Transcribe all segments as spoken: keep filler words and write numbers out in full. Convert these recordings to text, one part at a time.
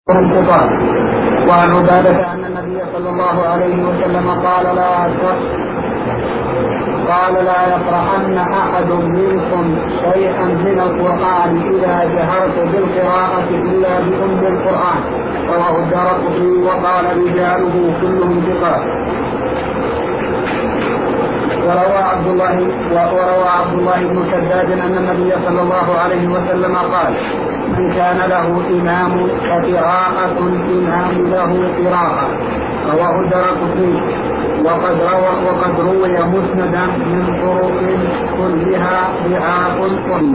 انقطاع. وعن عبادة أن النبي صلى الله عليه وسلم قال لا قال لا يقرأن أحد منكم شيئا من القرآن إذا جهرت بالقراءة إلا بأم القرآن. رواه الدارقطني وقال رجاله كلهم ثقات. وروى عبد الله وروى عبد الله بن شداد أن النبي صلى الله عليه وسلم قال من كان له إمام فقراءة الإمام له قراءة. رواه الدارقطني وقد روى وقد روي مسندا من طرق كلها ضعاف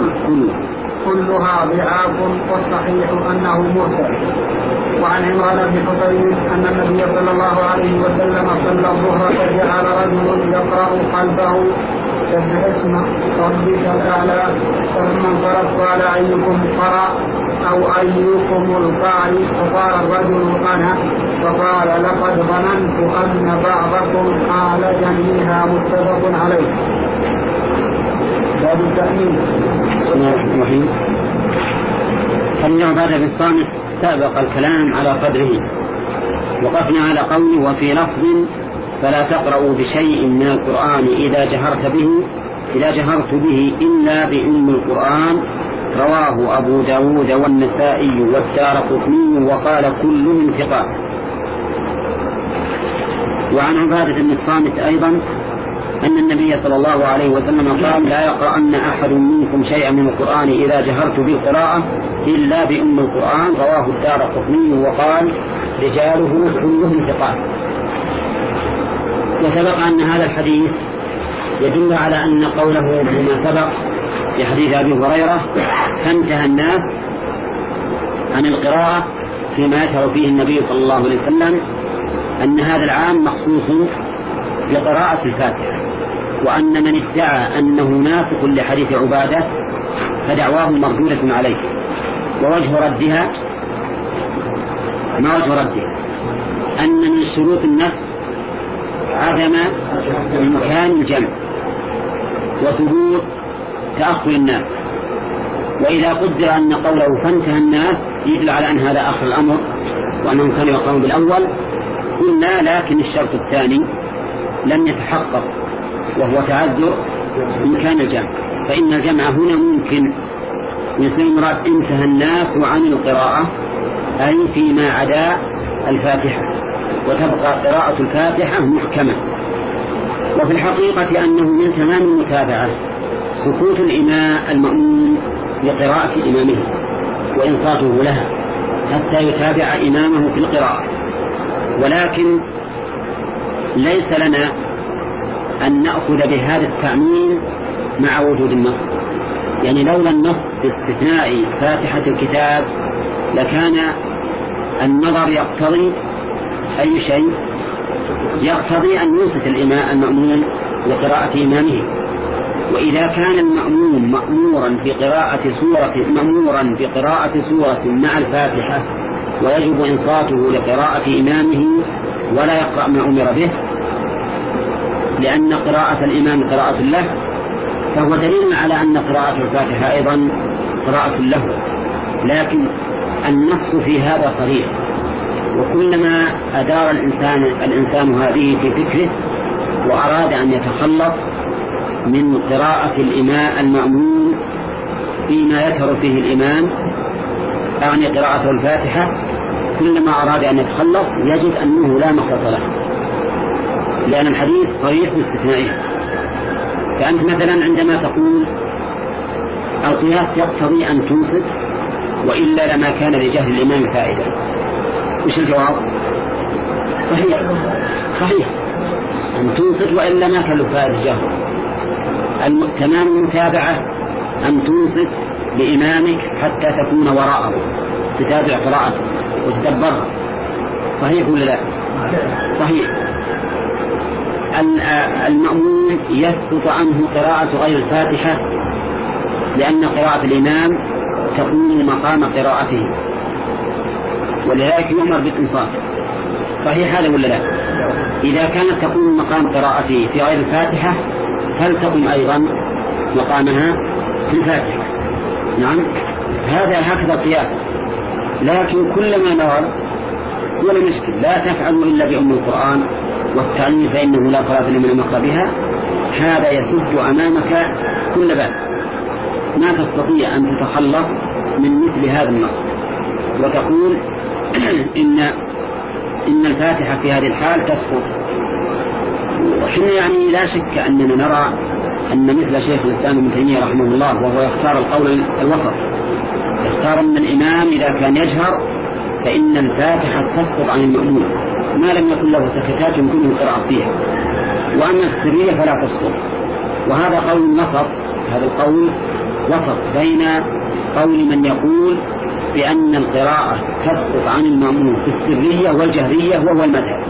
كلها ضعاف والصحيح أنه مرسل. وعن عمران بن حصين أن النبي صلى الله عليه وسلم صلى الظهر فجعل رجل يقرأ خلفه سبح اسم ربك الأعلى فلما انصرف قال أيكم قرأ أو أيكم القارئ فقال الرجل أنا فقال لقد ظننت أن بعضكم قال جميعها متفق عليه. باب التأمين. بسم الله الرحمن الرحيم. حديث عبادة بن الصامت سابق الكلام على قدره. وقفنا على قوله وفي لفظ فلا تقرأوا بشيء من القرآن إذا جهرت به إذا جهرت به إلا بأم القرآن. رواه أبو داود والنسائي والدارقطني وقال كلهم ثقات. وعن عبادة بن الصامت أيضا أن النبي صلى الله عليه وسلم قال لا يقرأن أحد منكم شيئا من القرآن إذا جهرت بالقراءة إلا بأم القرآن. رواه الدارقطني وقال رجاله كلهم ثقات. وسبق أن هذا الحديث يدل على أن قوله بما سبق في حديث أبي هريرة فانتهى الناس عن القراءة فيما يشهر فيه النبي صلى الله عليه وسلم أن هذا العام مخصوص بقراءة الفاتحة، وأن من ادعى أنه ناسخ لحديث عبادة فدعواه مردودة عليه. ووجه ردها ما وجه ردها أن من شروط النسخ عدم إمكان الجمع وثبوت تأخر الناس. وإذا قدر أن قوله فانتهى الناس يدل على أن هذا آخر الأمر وأنهم كانوا يقومون بالأول قلنا لكن الشرط الثاني لم يتحقق وهو تعذر إمكان الجمع، فإن الجمع هنا ممكن يصير مراد انتهى الناس عن القراءة أي فيما عدا الفاتحة وتبقى قراءة الفاتحة محكمة. وفي الحقيقة أنه من تمام المتابعة سكوت الإمام المأمون لقراءة إمامه وإنصاته لها حتى يتابع إمامه في القراءة. ولكن ليس لنا أن نأخذ بهذا التعميم مع وجود النص، يعني لولا النص باستثناء فاتحة الكتاب لكان النظر يقتضي أي شيء يقتضي أن ينصت الإمام المأمون لقراءة إمامه. وإذا كان المأمون مأمورا بقراءة سورة مأمورا بقراءة سورة مع الفاتحة ويجب إنصاته لقراءة إمامه ولا يقرأ ما أمر به لأن قراءة الإمام قراءة له، فهو دليل على أن قراءة الفاتحة أيضا قراءة له. لكن النص في هذا صريح، وكلما أدار الإنسان, الإنسان هذه في فكره وأراد أن يتخلص من قراءة الإمام المأمون فيما يشهر فيه الإمام أعني قراءة الفاتحة، كلما أراد أن يتخلص يجد أنه لا مخلص له لأن الحديث صريح باستثنائه. فأنت مثلا عندما تقول القياس يقتضي أن تنصت وإلا لما كان لجهل الإمام فائدة، وش الجواب؟ صحيح صحيح أن تنصت وإلا ما كان له فائدة جهل. تمام المتابعة أن تنصت لإمامك حتى تكون وراءه تتابع قراءته وتدبرها. صحيح ولا لا؟ صحيح. المأمون يسقط عنه قراءة غير الفاتحة لأن قراءة الإمام تكون مقام قراءته ولذلك يؤمر بالإنصات. صحيح هذا ولا لا؟ إذا كانت تكون مقام قراءته في غير الفاتحة فلتقم أيضا مقامها في الفاتحة. نعم هذا هكذا قياس. لكن كلما نرى ولا مشكل لا تفعلوا إلا بأم القرآن والتعليم فإنه لا صلاة لمن لم يقرأ بها، هذا يسد أمامك كل باب، ما تستطيع أن تتخلص من مثل هذا النص وتقول إن إن الفاتحة في هذه الحال تسقط. وحنا يعني لا شك أننا نرى أن مثل شيخ الإسلام ابن تيمية رحمه الله وهو يختار القول الوسط، يختار أن الإمام إذا كان يجهر فإن الفاتحة تسقط عن المأموم ما لم يكن له سكتات يمكنه القراءة فيها، وأما السرية فلا تسقط. وهذا قول وسط، هذا القول وسط بين قول من يقول بأن القراءة تسقط عن المأموم في السرية والجهرية وهو المذهب،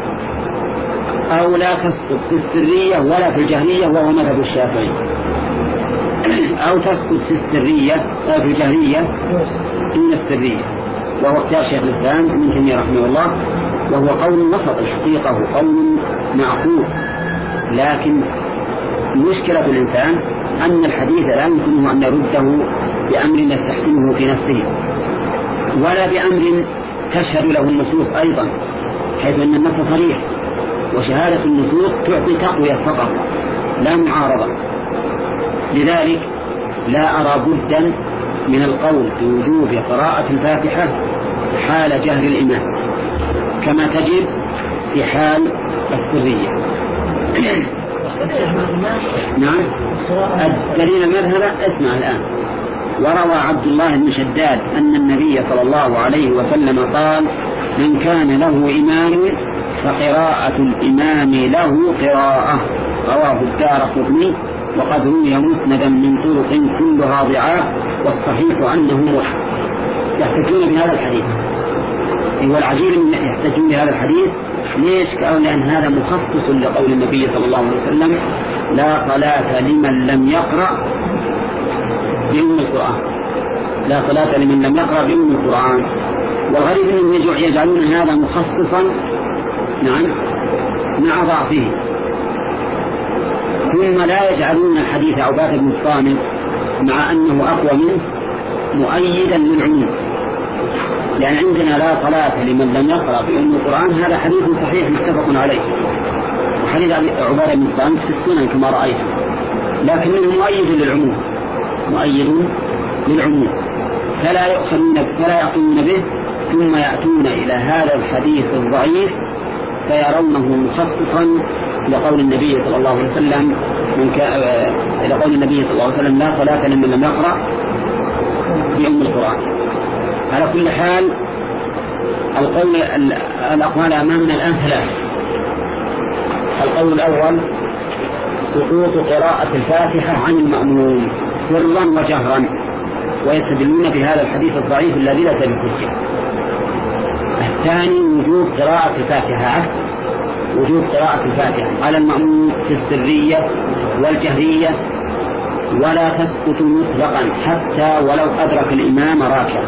أو لا تسقط في السرية ولا في الجهرية وهو مذهب الشافعي، أو تسقط في السرية أو في الجهرية دون السرية وهو اختيار شيخ الإسلام ابن تيمية رحمه الله، وهو قول وسط الحقيقة، هو قول معقول. لكن مشكلة الإنسان أن الحديث لا يمكنه أن يرده بأمر يستحسنه في نفسه ولا بأمر تشهد له النصوص أيضا، حيث أن النص صريح وشهادة النصوص تعطي تقوية فقط لا معارضة. لذلك لا أرى بدا من القول بوجوب قراءة الفاتحة حال جهر الإمام كما تجب في حال السرية. نعم الدليل المذهب اسمع الآن. وروى عبد الله بن شداد أن النبي صلى الله عليه وسلم قال: من كان له إمام فقراءة الإمام له قراءة. رواه الدارقطني وقد روي مسندا من طرق كلها ضعاف والصحيح أنه مرسل. يحتجون بهذا الحديث، والعجيب أن يحتجون بهذا الحديث ليش؟ قالوا لأن هذا مخصص لقول النبي صلى الله عليه وسلم: لا صلاة لمن لم يقرأ بأم القرآن، لا صلاة لمن لم يقرأ بأم القرآن. والغريب أنهم يجعلون هذا مخصصا نعم مع ضعفه، ثم لا يجعلون حديث عبادة بن الصامت مع أنه أقوى منه مؤيدا للعموم، لأن عندنا لا صلاة لمن لم يقرأ بأم القرآن هذا حديث صحيح متفق عليه، وحديث عبادة بن الصامت في السنن كما رأيت، لكنه مؤيد للعموم، مؤيد للعموم فلا يؤخذون فلا يأخذون به، ثم يأتون إلى هذا الحديث الضعيف فيرونه مخصصا لقول النبي صلى الله عليه وسلم من ك... إلى قول النبي صلى الله عليه وسلم: لا صلاة لمن لم يقرأ بأم القرآن. على كل حال القول الأقوال أمامنا الآن ثلاث. القول الأول: سقوط قراءة الفاتحة عن المأموم سرا وجهرا، ويستدلون بهذا الحديث الضعيف الذي لا بحجة. الثاني: وجوب قراءة الفاتحة وجوب قراءة الفاتحة على المأموم في السرية والجهرية ولا تسقط مطلقا حتى ولو أدرك الإمام راكعا،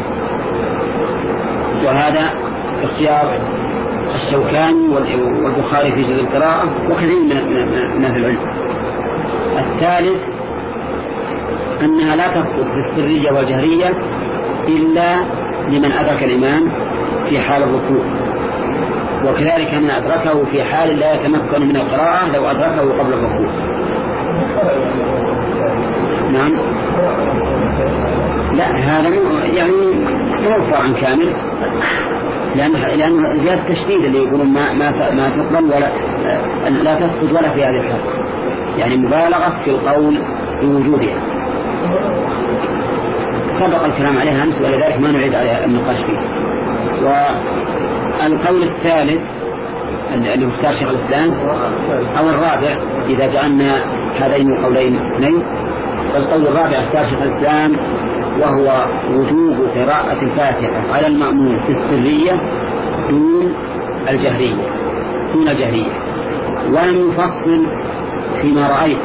وهذا اختيار الشوكاني والبخاري في جزء القراءة وكثير من أهل العلم. الثالث: أنها لا تسقط في السرية والجهرية إلا لمن أدرك الإمام في حال الركوع، وكذلك من أدركه في حال لا يتمكن من القراءة لو أدركه قبل الركوع. نعم لا هذا يعني موفى عن كامل، لأن لأنه زيادة التشديد اللي يقولون ما ما ما تقبل ولا لا تسقط ولا في هذه الحالة، يعني مبالغة في القول بوجودها. سبق الكلام عليها أمس ولذلك ما نعيد على النقاش فيه. والقول الثالث اللي اختار شيخ الإسلام أو الرابع إذا جعلنا هذين القولين اثنين، فالقول الرابع اختار شيخ الإسلام وهو وجوب قراءة الفاتحة على المأموم في السرية دون الجهرية دون الجهرية ولم يفصل فيما رأيت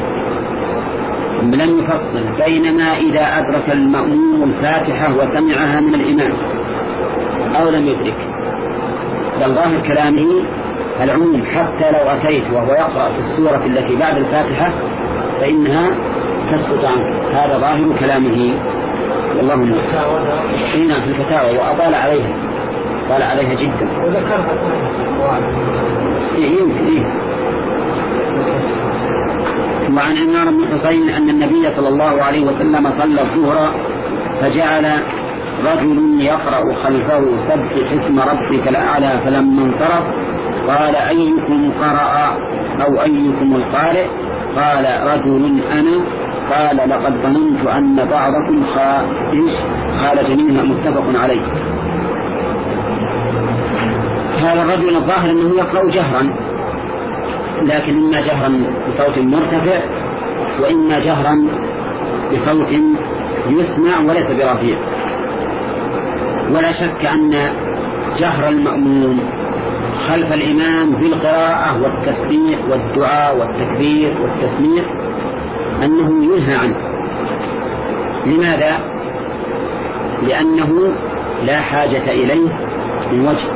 لم يفصل بينما إذا أدرك المأموم الفاتحة وسمعها من الإمام أو لم يدرك، بل ظاهر كلامه العموم حتى لو أتيت وهو يقرأ في السورة التي بعد الفاتحة فإنها تسقط عنه، هذا ظاهر كلامه. والله من هنا في الفتاوى وأطال عليها طال عليها جدا وذكرها يمكن. وعن عمران بن حسين أن النبي صلى الله عليه وسلم صلى الظهر فجعل رجل يقرأ خلفه سبح اسم ربك الأعلى، فلما انصرف قال أيكم قرأ أو أيكم القارئ؟ قال رجل أنا. قال لقد ظننت أن بعضكم خالج منها، متفق عليه. هذا الرجل الظاهر أنه يقرأ جهرا، لكن إما جهرا بصوت مرتفع وإما جهرا بصوت يسمع وليس برفيع. ولا شك أن جهر المأموم خلف الإمام بالقراءة والتسبيح والدعاء والتكبير والتسميع أنه ينهى عنه. لماذا؟ لأنه لا حاجة إليه من وجه،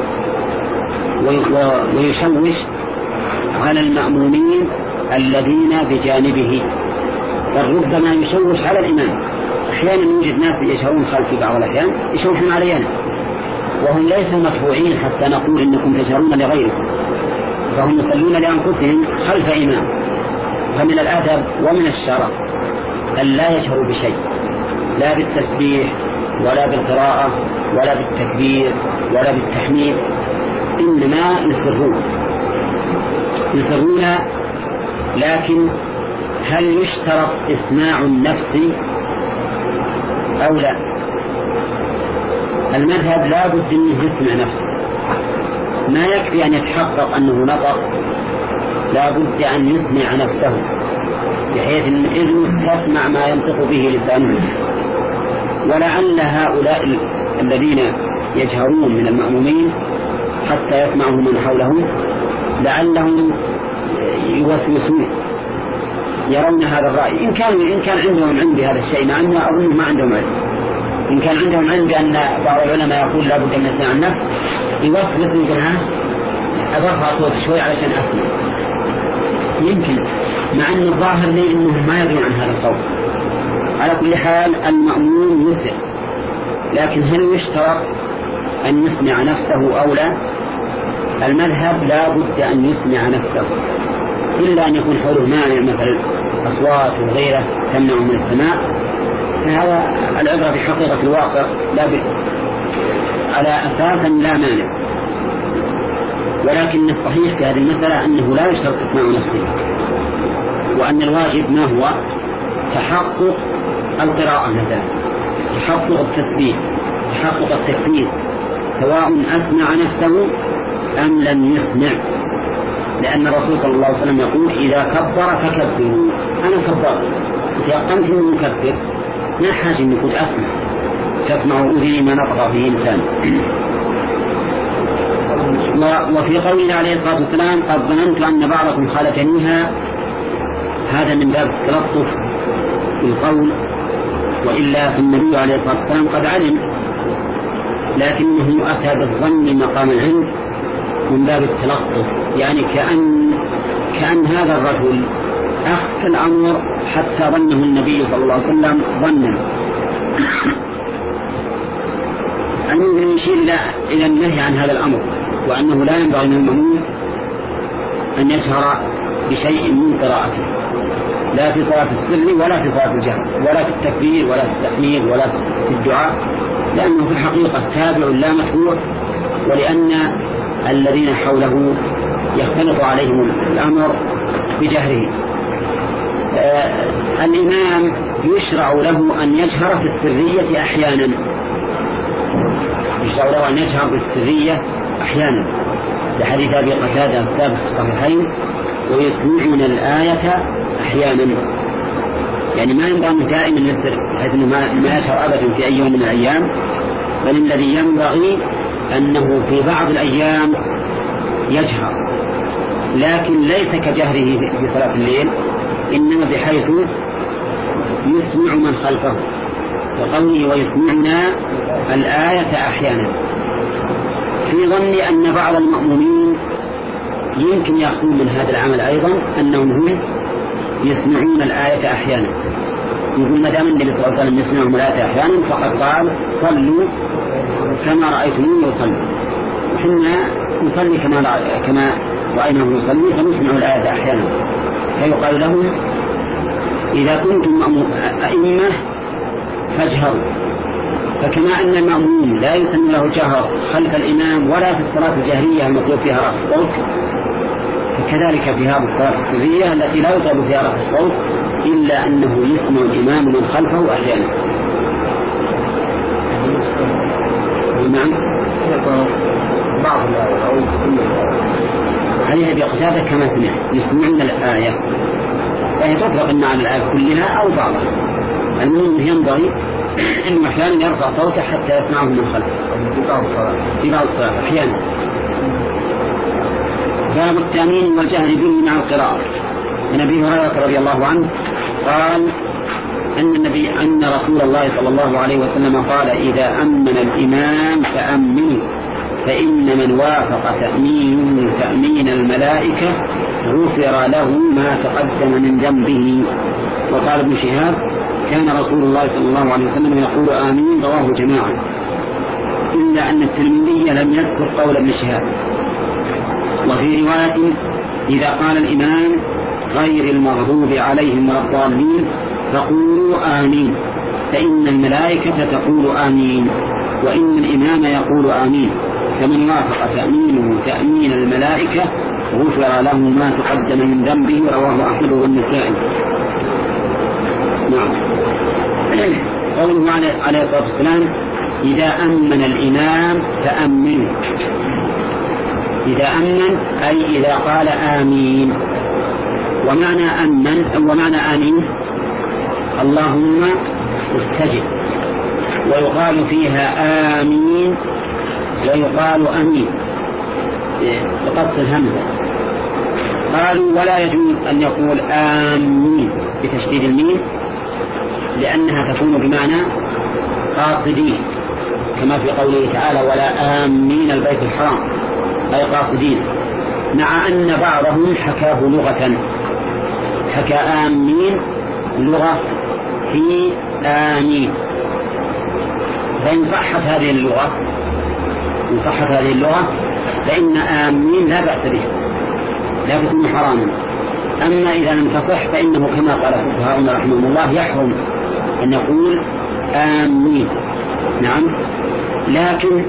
ويشوش على المأمومين الذين بجانبه، بل ربما يشوش على الإمام. أحيانا يوجد ناس يشهرون خلفي بعض الأحيان يشوشون علينا، وهم ليسوا مدفوعين حتى نقول إنكم تجهرون لغيركم، فهم يصلون لأنفسهم خلف إمام. فمن الأدب ومن الشرع أن لا يجهروا بشيء، لا بالتسبيح ولا بالقراءة ولا بالتكبير ولا بالتحميد، إنما يسرون يسرون. لكن هل يشترط إسماع النفس أو لا؟ المذهب لا بد منه يسمع نفسه، ما يكفي أن يتحقق أنه نطق، لا بد أن يسمع نفسه بحيث أن الإذن تسمع ما ينطق به لسانه. ولعل هؤلاء الذين يجهرون من المأمومين حتى يسمعه من حولهم لعلهم يوسوسون يرون هذا الرأي، إن كان إن كان عندهم علم بهذا الشيء، مع أنه أظن ما عندهم علم. إن كان عندهم علم بأن بعض العلماء يقول لا بد من يسمع النفس، يوسوس يقول ها أرفع صوت شوي علشان أسمع، يمكن، مع أن الظاهر لي أنه ما يدرون عن هذا القول. على كل حال المأمون يسر، لكن هل يشترط أن يسمع نفسه أو لا؟ المذهب لا بد أن يسمع نفسه، إلا أن يكون حوله مانع مثل أصوات وغيره تمنع من السماع، فهذا العبرة بحقيقة الواقع لا بد على أساس لا مانع. ولكن الصحيح في هذه المسألة أنه لا يشترط إسماع نفسه، وأن الواجب ما هو؟ تحقق القراءة مثلا، تحقق التسبيح، تحقق التكبير، سواء أسمع نفسه أم لم يسمع. لأن الرسول صلى الله عليه وسلم يقول إذا كبر فكبروا. أنا كبرت تيقنت أنه مكبر، ما حاجة أن يكون أسمع، تسمع أذني ما نطق فيه إنسان. وفي قوله عليه الصلاة والسلام قد ظننت أن بعضكم خالجنيها، هذا من باب التلطف بالقول، وإلا فالنبي عليه الصلاة والسلام قد علم، لكنه أتى بالظن مقام العلم من باب التلطف، يعني كأن كأن هذا الرجل أخفى الأمر حتى ظنه النبي صلى الله عليه وسلم ظنا. أنه يشير إلى النهي عن هذا الأمر، وأنه لا ينبغي للمأموم أن يجهر بشيء من قراءته، لا في صلاة السر ولا في صلاة الجهر، ولا في التكبير ولا في التحميد ولا في الدعاء، لأنه في الحقيقة تابع لا متبوع، ولأن الذين حوله يختلط عليهم الأمر بجهره. آه الإمام يشرع له أن يجهر في السرية أحيانا، يشرع له أن يجهر في السرية أحيانا، لحديث أبي قتادة الثابت في الصحيحين ويسمعون الآية أحيانا، يعني ما ينبغي دائما يسر بحيث أنه ما يشهر أبدا في أي يوم من الأيام، بل الذي ينبغي أنه في بعض الأيام يجهر، لكن ليس كجهره في صلاة الليل، إنما بحيث يسمع من خلفه، وقوله ويسمعنا الآية أحيانا، في ظن أن بعض المأمومين يمكن يأخذون من هذا العمل أيضا أنهم هم يسمعون الآية أحيانا، يقول ما دام النبي صلى الله عليه وسلم يسمعهم الآية أحيانا فقد قال صلوا كما رأيتموني يصلي، وحنا نصلي كما كما رأيناه يصلي فنسمع الآية أحيانا. فيقال لهم إذا كنتم أئمة فاجهروا، فكما أن المأموم لا يسن له جهر خلف الإمام ولا في الصلاة الجهرية المطلوب فيها رفع الصوت، فكذلك في هذه الصلاة السرية التي لا يطلب فيها رفع الصوت إلا أنه يسمع الإمام من خلفه أحيانا. نعم بعض الآية أو كل عليها بقتادة كما سمع يسمعون الآية، فهي تطلق المعنى الآية كلها أو بعضها. المهم ينبغي أنه أحيانا يرفع صوته حتى يسمعه من خلفه في بعض الصلاة أحيانا. باب التأمين والجهر به مع القراءة. عن أبي هريرة رضي الله عنه قال أن النبي أن رسول الله صلى الله عليه وسلم قال إذا أمن الإمام فأمنوا فإن من وافق تأمينه تأمين الملائكة غفر له ما تقدم من ذنبه. وقال ابن شهاب كان رسول الله صلى الله عليه وسلم يقول آمين، رواه جماعة إلا أن الترمذي لم يذكر قول ابن شهاب. وفي رواية إذا قال الإمام غير المغضوب عليهم ولا الضالين فقولوا آمين فإن الملائكة تقول آمين وإن الإمام يقول آمين، فمن وافق تأمينه تأمين الملائكة غفر له ما تقدم من ذنبه. رواه أحمد والنسائي. نعم. قوله عليه الصلاة والسلام إذا أمن الإمام فأمنوا، إذا أمن أي إذا قال آمين. ومعنى أمن ومعنى آمين اللهم استجب، ويقال فيها آمين ويقال أمين بقص الهمزة. قالوا ولا يجوز أن يقول آمين بتشديد الميم لأنها تكون بمعنى قاصدين كما في قوله تعالى ولا آمين البيت الحرام أي قاصدين، مع أن بعضهم حكاه لغة، حكى آمين لغة في آمين. فإن صحت هذه اللغة إن صحت هذه اللغة فإن آمين لا بأس به لا تكون حراما. أما إذا لم تصح فإنه كما قال الفقهاء رحمهم الله يحرم أن يقول آمين. نعم. لكن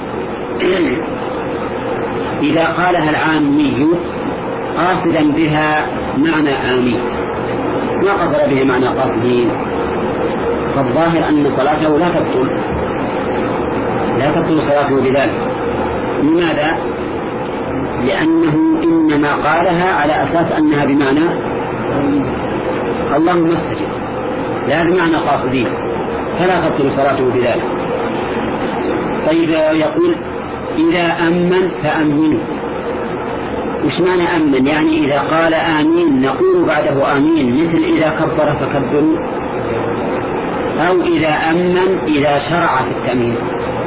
إذا قالها العامي قاصدا بها معنى آمين ما قصد به معنى قاصدين فالظاهر أن صلاته لا تبطل لا تبطل صلاته بذلك. لماذا؟ لأنه إنما قالها على أساس أنها بمعنى اللهم استجب لا بمعنى قاصدين فلا تبطل صلاته بذلك. طيب يقول إذا أمن فأمنوا، وش معنى أمن؟ يعني إذا قال آمين نقول بعده آمين مثل إذا كبر فكبروا، أو إذا أمن إذا شرع في التأمين.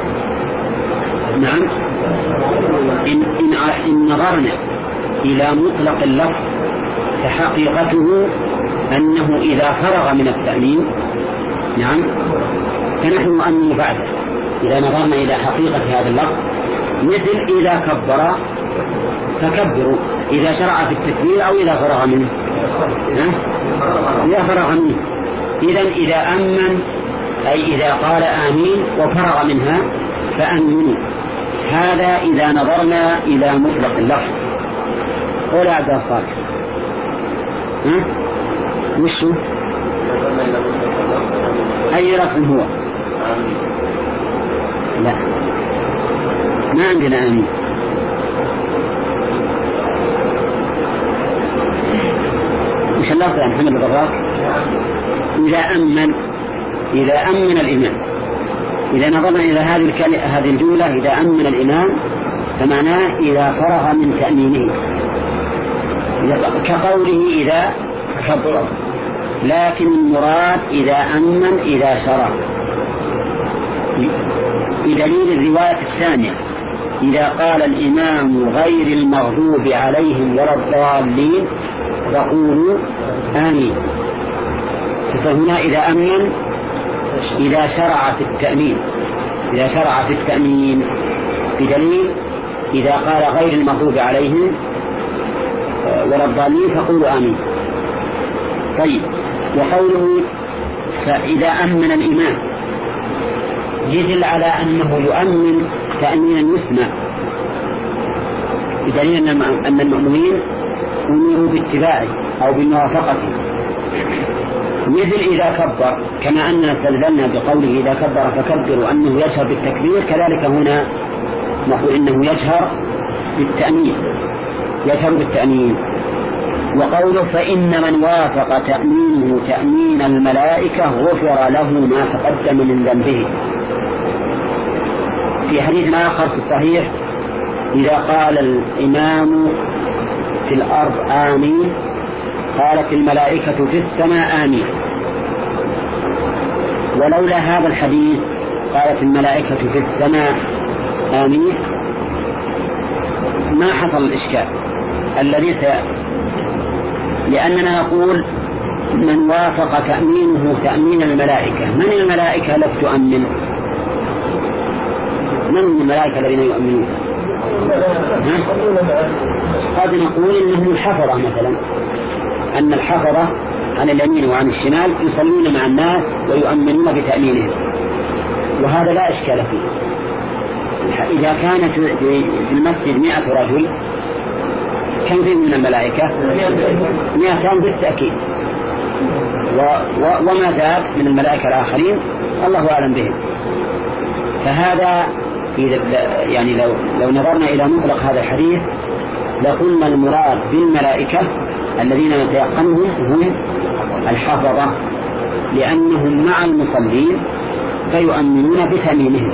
نعم. إن, إن, إن نظرنا إلى مطلق اللفظ فحقيقته أنه إذا فرغ من التأمين نعم فنحن نؤمن بعده إذا نظرنا إلى حقيقة هذا اللفظ، مثل إذا كبر فكبروا إذا شرع في التكبير أو إذا فرغ منه إذا فرغ منه. إذن إذا أمن أي إذا قال آمين وفرغ منها فأمنوا. هذا إذا نظرنا إلى مطلق اللفظ. قول عبد الصالح ها وشو أي رقم هو؟ لا ما عندنا آمين. وش اللفظ يا محمد الضراك؟ إذا أمن إذا أمن الإمام. إذا نظرنا إلى هذه الكلمة هذه الجملة إذا أمن الإمام فمعناه إذا فرغ من تأمينه كقوله إذا كبر، لكن المراد إذا أمن إذا شرع بدليل الرواية الثانية إذا قال الإمام غير المغضوب عليهم ولا الضالين فقولوا آمين. فهنا إذا أمن إذا شرع في التأمين إذا شرع في التأمين بدليل إذا قال غير المغضوب عليهم ولا الضالين فقولوا آمين. طيب، وقوله فإذا أمن الإمام يدل على أنه يؤمن تأمينا يسمع بدليل أن المؤمنين أمروا باتباعه أو بموافقته، مثل إذا كبر كما أننا استدللنا بقوله إذا كبر فكبروا أنه يجهر بالتكبير، كذلك هنا نقول إنه يجهر بالتأمين يجهر بالتأمين. وقوله فإن من وافق تأمينه تأمين الملائكة غفر له ما تقدم من ذنبه. في حديث آخر في الصحيح إذا قال الإمام في الأرض آمين قالت الملائكة في السماء آمين. ولولا هذا الحديث قالت الملائكة في السماء آمين ما حصل الإشكال الذي سيأتي، لأننا نقول من وافق تأمينه تأمين الملائكة. من الملائكة التي تؤمن؟ من الملائكة الذين يؤمنون؟ قد نقول إنهم الحفظة مثلا، أن الحفظة عن اليمين وعن الشمال يصلون مع الناس ويؤمنون بتأمينهم، وهذا لا إشكال فيه. إذا كانت في المسجد مئة رجل كم فيه من الملائكة؟ مئتان بالتأكيد، و... و... وما ذاك من الملائكة الآخرين الله أعلم بهم. فهذا يعني لو, لو نظرنا إلى مطلق هذا الحديث لقلنا المراد بالملائكة الذين نتيقنهم هم الحفظة، لأنهم مع المصلين فيؤمنون بتأمينهم.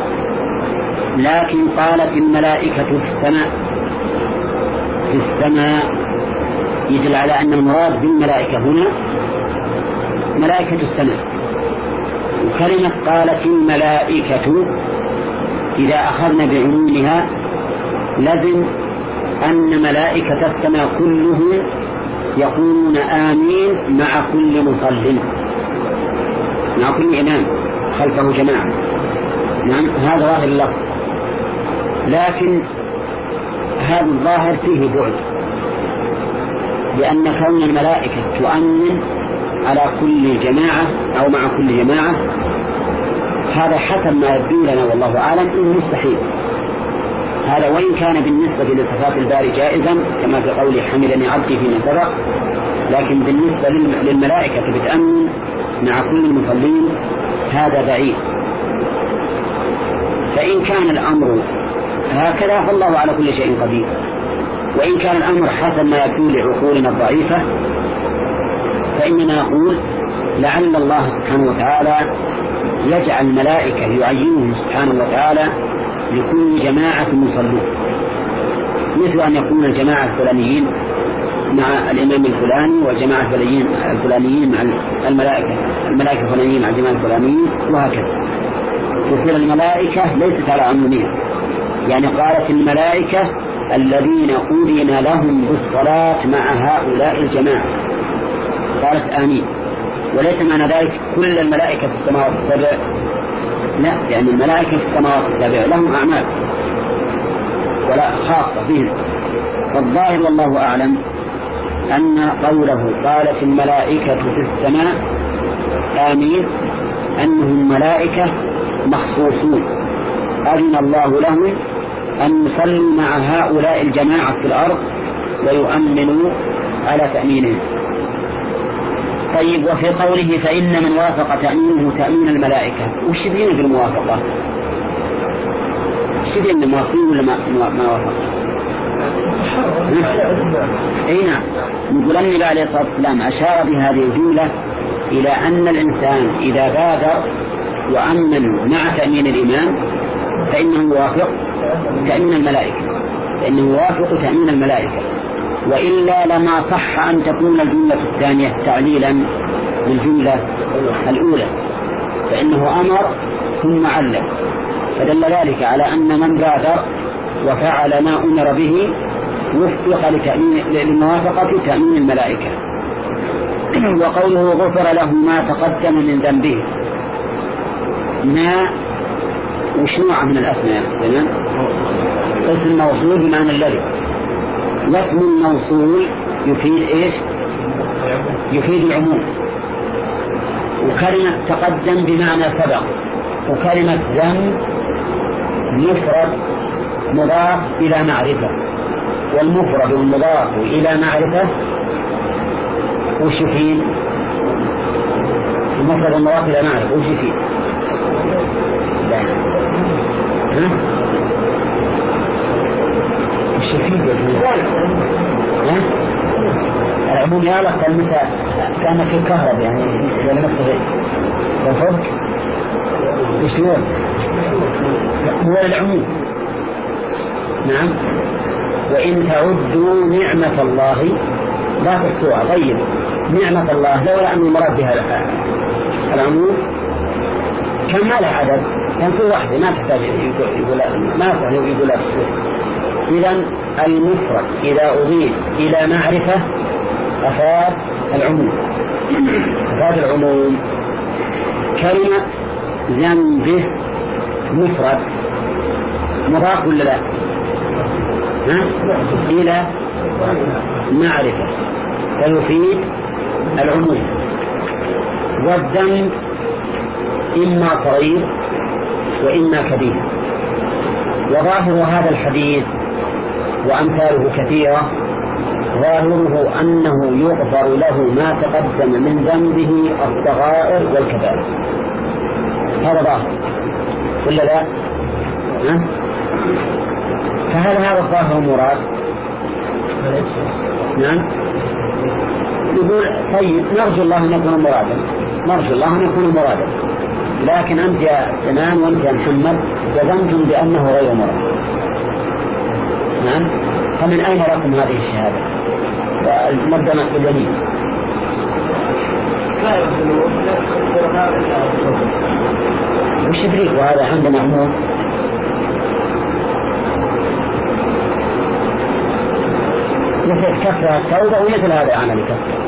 لكن قالت الملائكة في السماء في السماء يدل على أن المراد بالملائكة هنا ملائكة السماء. وكلمة قالت الملائكة إذا أخذنا بعمومها لازم أن ملائكة السماء كلهم يقولون آمين مع كل مصل، مع كل إمام خلفه جماعة. نعم، هذا ظاهر اللفظ، لكن هذا الظاهر فيه بعد، لأن كون الملائكة تؤمن على كل جماعة أو مع كل جماعة هذا حسب ما يبدو لنا والله أعلم إنه مستحيل. هذا وإن كان بالنسبة لصفات الباري جائزا كما في قوله حملني عبدي فيما سبق، لكن بالنسبة للملائكة بتأمن مع كل المصلين هذا بعيد. فإن كان الأمر هكذا فالله على كل شيء قدير، وإن كان الأمر حسب ما يكون لعقولنا الضعيفة فإننا نقول لعل الله سبحانه وتعالى يجعل الملائكة يعينهم سبحانه وتعالى لكل جماعة مصلون، مثل أن يكون الجماعة الفلانيين مع الإمام الفلاني والجماعة الفلانيين مع الملائكة الملائكة الفلانيين مع الجماعة الفلانيين، وهكذا تصير الملائكة ليست على عمومها. يعني قالت الملائكة الذين أذن لهم بالصلاة مع هؤلاء الجماعة قالت آمين، وليس معنى ذلك كل الملائكة في السماوات السبع، لا، يعني الملائكة في السماوات السبع لهم أعمال ولا خاصة بهم. فالظاهر والله أعلم أن قوله قالت الملائكة في السماء آمين أنهم ملائكة مخصوصون أذن الله لهم أن يصلوا مع هؤلاء الجماعة في الأرض ويؤمنوا على تأمينهم. طيب، وفي قوله فإن من وافق تأمينه تأمين الملائكة، وش دين بالموافقة؟ وش دين الموافقين ولا ما وافق؟ أي نعم، نقول أن النبي عليه الصلاة والسلام أشار بهذه الجملة إلى أن الإنسان إذا بادر وأمن مع تأمين الإمام فإنه يوافق تأمين الملائكة فإنه يوافق تأمين الملائكة وإلا لما صح أن تكون الجملة الثانية تعليلا للجملة الأولى، فإنه أمر ثم علم، فدل ذلك على أن من بادر وفعل ما أمر به وفق لتأمين للموافقة تأمين الملائكة. وقوله غفر له ما تقدم من ذنبه، ما وش نوع من الأسماء؟ اسم موصول بمعنى الذي، واسم الموصول يفيد إيش؟ يفيد العموم. وكلمة تقدم بمعنى سبق، وكلمة ذنب مفرد مضاف إلى معرفة، والمفرد المضاف إلى معرفة وش يفيد؟ المفرد المضاف إلى معرفة وش يفيد؟ لا ها؟ وش يفيد يا ها؟ العموم يا الله كلمة كأنك الكهرب يعني لما تغير بالفرق وشلون هو العموم. نعم. وإن تعدوا نعمة الله لا تحصوها. طيب نعمة الله لولا أن المراد بها العموم كان ما له عدد، كان كل واحدة ما تحتاج يقول ما يصح يقول إذن المفرد إذا أضيف إلى معرفة أفاد العموم، أفاد العموم. كلمة ذنبه مفرد مضاف ولا لا؟ ها؟ إلى معرفة فيفيد العموم. والذنب إما صغير وإما كبير. وظاهر هذا الحديث وأمثاله كثيرة ظاهره أنه يغفر له ما تقدم من ذنبه الصغائر والكبائر. هذا ظاهر ولا لا؟ ها؟ فهل هذا الظاهر مراد؟ نعم. يقول طيب نرجو الله أن يكون مرادا، نرجو الله أن يكون مرادا، لكن أنت يا سنان وأنت يا محمد جزمتم بأنه غير مراد. نعم. فمن أين لكم هذه الشهادة؟ نبدأ مع الدليل. وش يدريك وهذا عندنا عموم؟ مثل كثرة التوبة ومثل هذا عمل كثرة.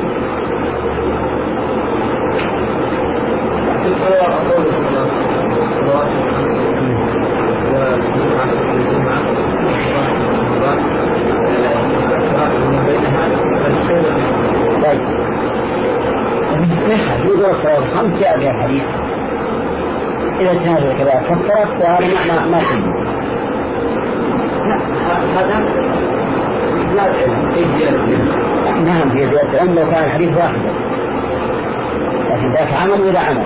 طيب يقول الصلاة الخمس جاء بها الحديث إذا كانت كذا كثرت فهذا ما ما تجي. هذا نعم في زيادة العلم لو كان الحديث واحدا، لكن ذاك عمل ولا عمل.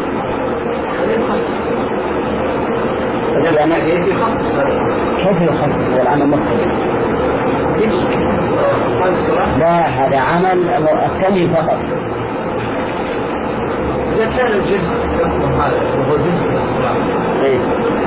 كيف يخصص والعمل مختلف؟ لا هذا عمل الثاني فقط. إذا كان الجزء هو جزء إيه؟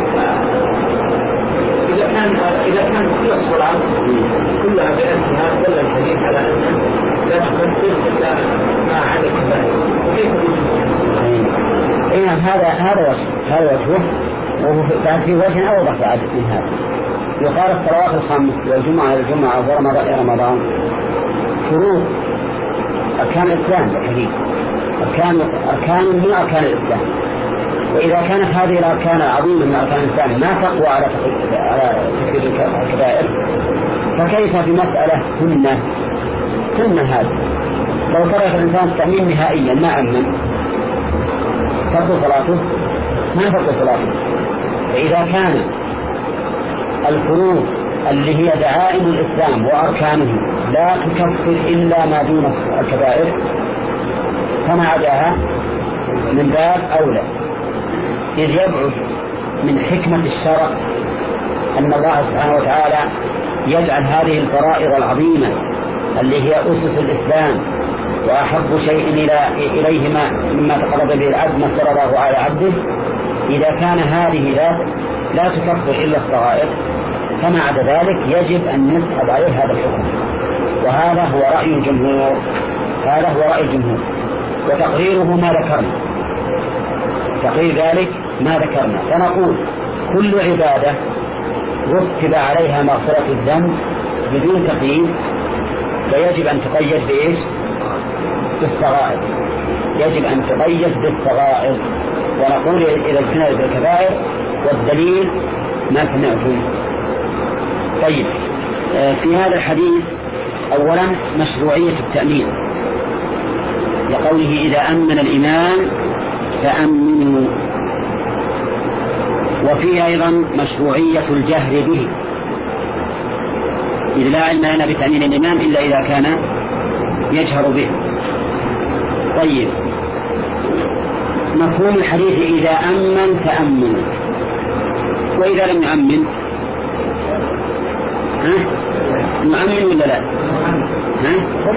إذا كان إذا كان كل الصلاة كلها بأسمها دل الحديث على أن لا تكفر إلا ما على كبائر. وكيف إيه هذا هذا وجه هذا وجهه، وبعد في وجه أوضح بعد من هذا. يقال الصلوات الخمس والجمعة الجمعة ورمضان إلى رمضان فروض أركان الإسلام بالحديث، أركان أركان من أركان الإسلام. وإذا كانت هذه الأركان العظيمة من أركان الإسلام ما تقوى على على تكفير الكبائر، فكيف بمسألة سنة؟ سنة هذه لو ترك الإنسان التأمين نهائيا ما أمن تبطل صلاته، ما تبطل صلاته. فإذا كان الفروض اللي هي دعائم الإسلام وأركانه لا تكفر إلا ما دون الكبائر فما عداها من باب أولى، إذ يبعد من حكمة الشرع أن الله سبحانه وتعالى يجعل هذه الفرائض العظيمة اللي هي أسس الإسلام وأحب شيء إلى إليه مما تقرب به العبد ما افترضه على عبده، إذا كان هذه لا لا تكفر إلا الصغائر فما عدا ذلك يجب أن نسحب عليه هذا الحكم. وهذا هو رأي الجمهور، هذا هو رأي الجمهور، وتقريره ما ذكرنا، تقرير ذلك ما ذكرنا. فنقول كل عبادة رتب عليها مغفرة الذنب بدون تقييد فيجب أن تقيد بإيش؟ بالصغائر، يجب أن تقيد بالصغائر، ونقول إذا اجتنبت بالكبائر والدليل ما سمعتم. طيب، في هذا الحديث أولا مشروعية التأمين لقوله إذا أمن الإمام فأمنوا، وفيه أيضا مشروعية الجهر به، إذ لا علم لنا بتأمين الإمام إلا إذا كان يجهر به. طيب، مفهوم الحديث إذا أمن فأمنوا، وإذا لم يؤمن ها؟ مؤمن ولا لا؟ ها؟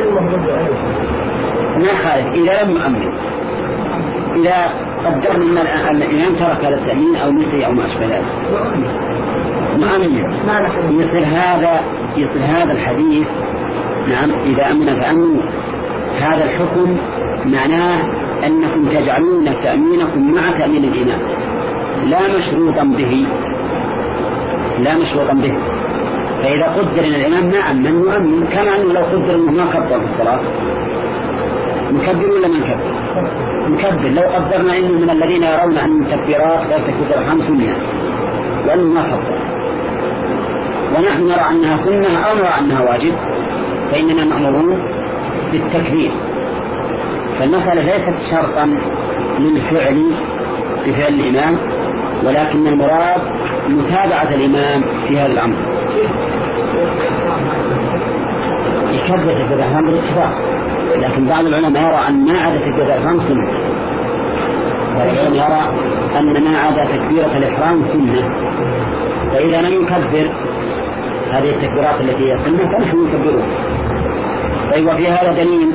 ما خالف إذا لم يؤمن، إذا قدرنا أن الإمام ترك هذا التأمين أو نسي أو ما أشبه ذلك مؤمن، يصل هذا يصل هذا الحديث نعم إذا أمن فأمنوا، هذا الحكم معناه أنكم تجعلون تأمينكم مع تأمين الإمام لا مشروطا به، لا مشروطا به. فإذا قدر أن الإمام ما أمن يؤمن، كما أنه لو قدر أنه ما كبر في الصلاة نكبر ولا ما نكبر؟ نكبر. لو قدرنا أنه من الذين يرون أن التكبيرات لا تكبر خمس سنة وأنه ما كبر، ونحن نرى أنها سنة أو نرى أنها واجب، فإننا مأمورون بالتكبير. فالمسألة ليست شرطا للفعل بفعل الإمام، ولكن المراد متابعة الإمام في هذا الأمر. يكبر التكبيرات بالاتفاق، لكن بعض العلماء يرى أن ما عدا تكبيرة الإحرام سنة، والعلماء يرى أن ما عدا تكبيرة الإحرام سنة، فإذا لم يكبر هذه التكبيرات التي هي سنة فنحن نكبرها. طيب، وفي هذا دليل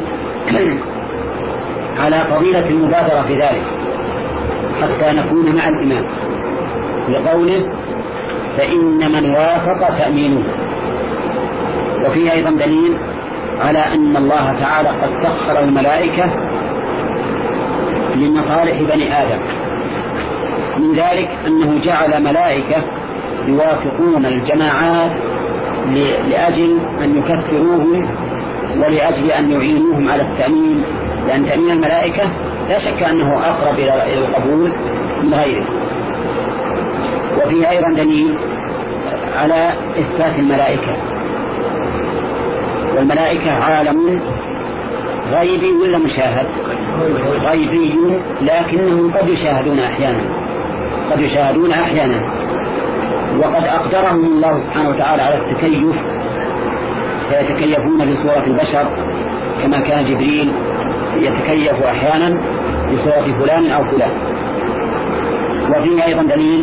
على فضيلة المبادرة في ذلك حتى نكون مع الإمام، لقوله فإن من وافق تأمينه. وفيه أيضا دليل على أن الله تعالى قد سخر الملائكة لمصالح بني آدم، من ذلك أنه جعل ملائكة يوافقون الجماعات لأجل أن يكثروهم ولأجل أن يعينوهم على التأمين، لأن تأمين الملائكة لا شك أنه أقرب إلى القبول من غيره. وفيه أيضا دليل على إثبات الملائكة، والملائكة عالم غيبي ولا مشاهد؟ غيبي، لكنهم قد يشاهدون أحيانا قد يشاهدون أحيانا وقد أقدرهم الله سبحانه وتعالى على التكيف، فيتكيفون بصورة البشر كما كان جبريل يتكيف أحيانا بصورة فلان أو فلان. وفيه أيضا دليل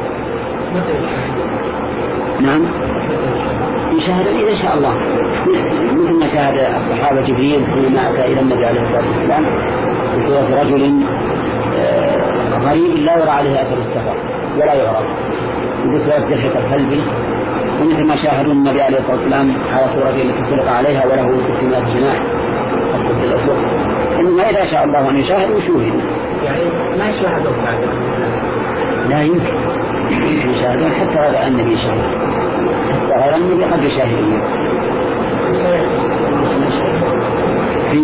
نعم يشاهد إذا شاء الله، مثل ما شاهد الصحابة جبريل حينما أتى إلى النبي عليه الصلاة والسلام بصورة رجل غريب لا يرى عليه أثر السفر ولا يعرف، بصورة جرحة الكلب، ومثل ما شاهدوا النبي عليه الصلاة والسلام على صورة التي خلق عليها وله ستمائة جناح حتى في الأفق. إنما إذا شاء الله أن يشاهد وشوهد، يعني ما يشاهدون بعد لا يمكن يشاهدون حتى هذا النبي يشاهد، حتى هذا النبي قد يشاهدون في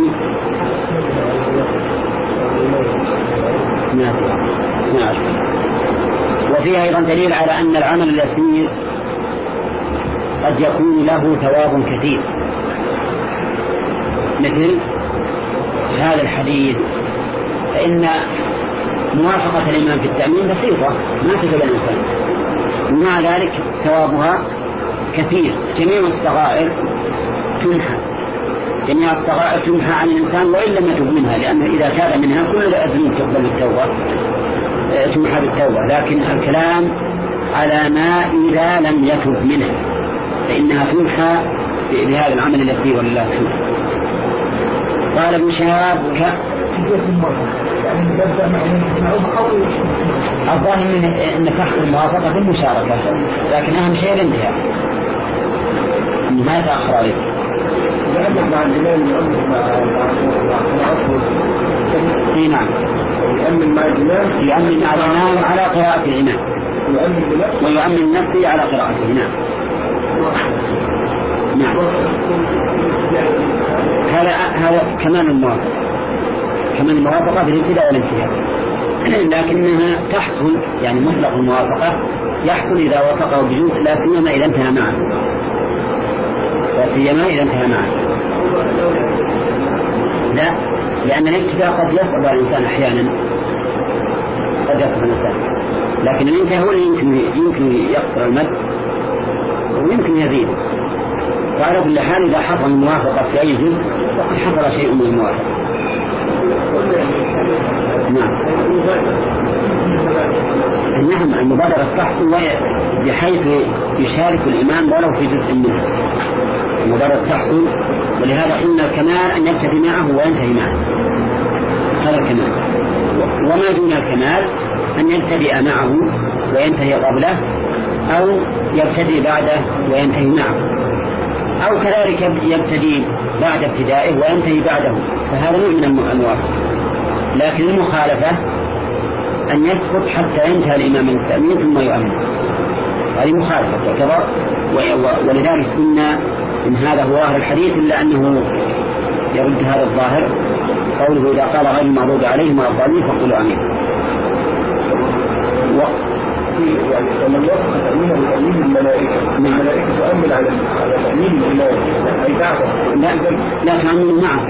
نعم نعم. وفيه أيضا دليل على أن العمل اليسير قد يكون له ثواب كثير، مثل هذا الحديث، فإن موافقة الإمام في التأمين بسيطة ما تجب الإنسان، ومع ذلك ثوابها كثير. جميع الصغائر تمحى، جميع الصغائر تمحى عن الإنسان وإن لم يتب منها، لأنه إذا تاب منها كل الذنوب تقبل التوبة تمحى بالتوبة، لكن الكلام على ما إذا لم يتب منها فإنها تمحى بهذا العمل اليسير ولله الحمد. قال ابن شهاب الظاهر أن تحصل الموافقة بالمشاركة، لكن أهم شيء الانتهاء أنه ما يتأخر عليه. يأمن مع الإمام يأمن مع نعم يأمن مع الإمام يأمن مع الإمام على قراءة الإمام ويؤمن نفسه على قراءته. نعم نعم. هذا هذا كمان الموافقة، كمان الموافقة في الابتداء والانتهاء، لكنها تحصل يعني مطلق الموافقة يحصل إذا وافقه بجزء، لا سيما إذا انتهى معه، لا سيما إذا انتهى معه. لا، لأن الابتداء قد يصعب الإنسان أحيانا، قد يصعب الإنسان، لكن الانتهاء هو اللي يمكن يمكن يقصر المد ويمكن يزيد. وعلى كل حال إذا حصل الموافقة في أي جزء فقد حصل شيء من الموافقة. نعم نعم المبادرة تحصل بحيث يشارك الإمام ولو في جزء منه، المبادرة تحصل، ولهذا قلنا الكمال أن يبتدي معه وينتهي معه، هذا الكمال. وما دون الكمال أن يبتدئ معه وينتهي قبله، أو يبتدئ بعده وينتهي معه، أو كذلك يبتدئ بعد ابتدائه وينتهي بعده، فهذا نوع من الموافقة. لكن المخالفة أن يسقط حتى ينتهي الإمام من التأمين ثم يؤمن، هذه مخالفة تعتبر. ولذلك قلنا إن هذا هو ظاهر الحديث، إلا أنه يرد هذا الظاهر قوله إذا قال غير المغضوب عليهم ولا الضالين فقولوا آمين. ومن يوافق تأمين تأمين الملائكة، من الملائكة تؤمن على على تأمين الملائكة أي دعوة. لا لا تؤمن معه،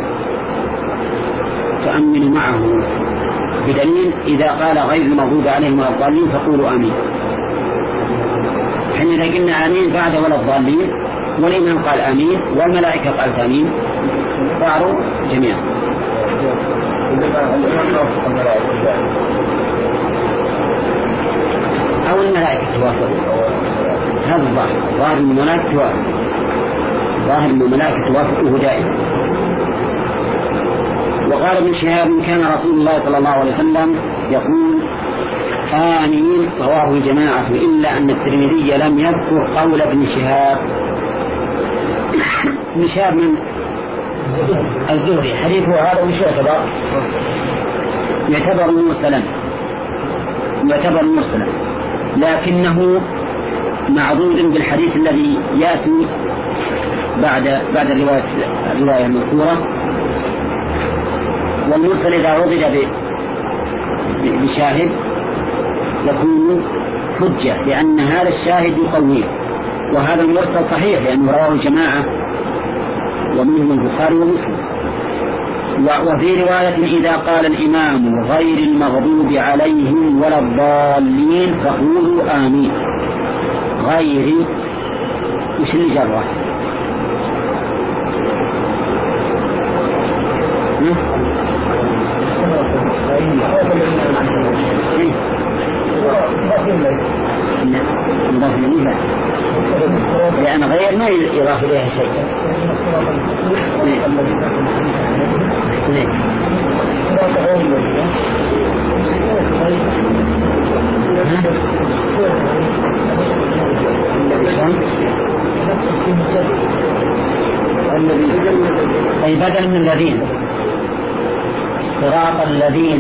تؤمن معه بدليل إذا قال غير المغضوب عليهم ولا الضالين فقولوا آمين. حين إذا قلنا آمين بعد ولا الضالين والإمام قال آمين والملائكة قالت آمين صاروا جميعا. أو الملائكة توافق، هذا الظاهر، ظاهر الملائكة توافق، ظاهر الملائكة توافقه دائما. وقال ابن شهاب كان رسول الله صلى الله عليه وسلم يقول آمين، رواه الجماعة إلا أن الترمذي لم يذكر قول ابن شهاب. ابن شهاب من الزهري، حديثه هذا وش يعتبر؟ يعتبر مرسلا، يعتبر مرسلا، لكنه معضود بالحديث الذي يأتي بعد بعد الرواية الرواية المذكورة. والمرسل إذا وضع بشاهد يكون حجة، لأن هذا الشاهد يقويه، وهذا المرسل صحيح لأنه رواه الجماعة ومنهم البخاري ومسلم. وفي رواية إذا قال الإمام غير المغضوب عليهم ولا الضالين فقولوا آمين. غير مش اللي جرى لأن غير ما يضاف إليها شيء. أي بدل من الذين، صراط الذين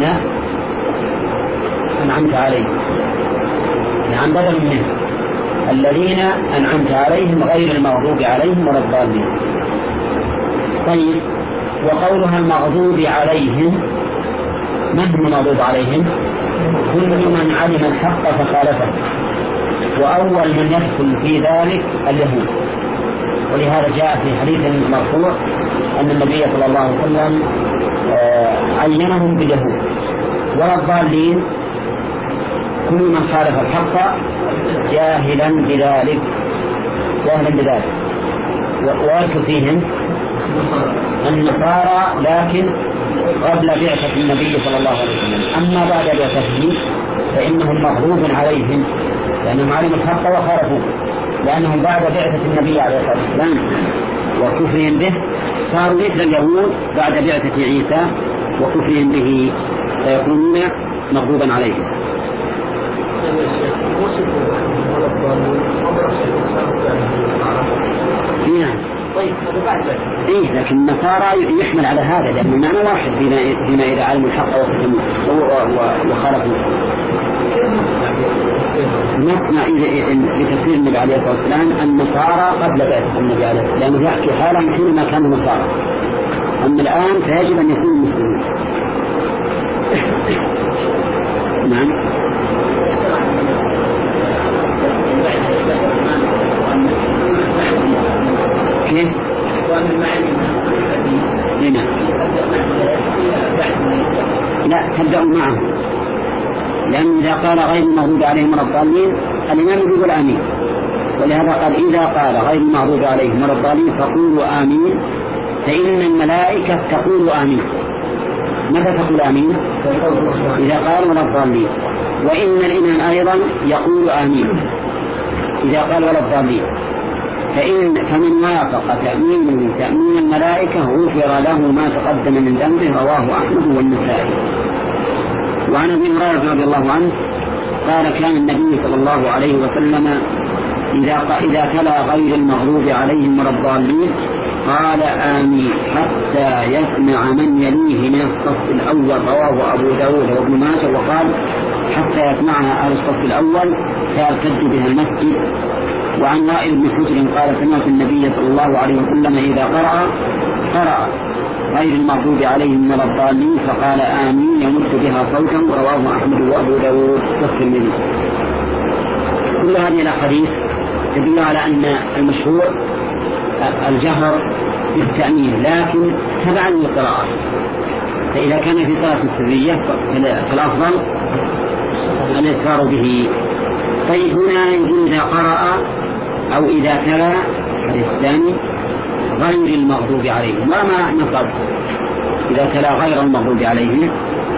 أنعمت عليهم، نعم بدل منه الذين أنعمت عليهم غير المغضوب عليهم ولا الضالين. طيب، وقولها المغضوب عليهم، من هم المغضوب عليهم؟ كل من علم الحق فخالفه، وأول من يدخل في ذلك اليهود. ولهذا جاء في حديث مرفوع أن النبي صلى الله عليه وسلم عينهم باليهود. ولا الضالين كل من خالف الحق جاهلا بذلك، جاهلا بذلك. ويذكر فيهم النصارى لكن قبل بعثة النبي صلى الله عليه وسلم، أما بعد بعثته فإنهم مغضوب عليهم لأنهم علموا الحق وخالفوه، لأنهم بعد بعثة النبي عليه الصلاة والسلام وكفرهم به صاروا مثل اليهود بعد بعثة عيسى وكفرهم به، فيكونون مغضوبا عليهم. نعم. طيب إيه، لكن النصارى يحمل على هذا لأن المعنى واحد فيما إذا علموا الحق وخالفوه. نسمع بتفسير النبي عليه الصلاة والسلام النصارى قبل بعثة النبي عليه الصلاة والسلام، لأنه يحكي حالا حينما كانوا نصارى، أما الآن فيجب أن يكون مسلمين. نعم. كيف؟ هنا لا تبدأ معه، لأن إذا قال غير المغضوب عليهم ولا الضالين الإمام يقول آمين، ولهذا قال إذا قال غير المغضوب عليهم ولا الضالين فقولوا آمين، فإن الملائكة تقول آمين. متى تقول آمين؟ إذا قال ولا الضالين. وإن الإمام أيضا يقول آمين إذا قال ولا الضالين، فإن فمن وافق تأمين تأمين الملائكة غفر له ما تقدم من ذنبه. رواه أحمد والنسائي. وعن ابي هريرة رضي الله عنه قال كان النبي صلى الله عليه وسلم إذا إذا تلا غير المغضوب عليهم ولا الضالين قال آمين حتى يسمع من يليه من الصف الأول. رواه أبو داود وابن ماجه. وقال حتى يسمعها أهل الصف الأول فيرتد بها المسجد. وعن وائل بن حجر قال سمعت النبي صلى الله عليه وسلم إذا قرأ قرأ غير المغضوب عليهم ولا الضالين فقال آمين يمد بها صوتا. رواه أحمد وأبو داود والترمذي. كل هذه الأحاديث تدل على أن المشروع الجهر بالتأمين لكن تبعا للقراءة. فإذا كان في صلاة سرية فالأفضل الإسرار به. طيب هنا يقول إذا قرأ أو إذا تلا الثاني غير المغضوب عليهم، وما نصب إذا تلا غير المغضوب عليهم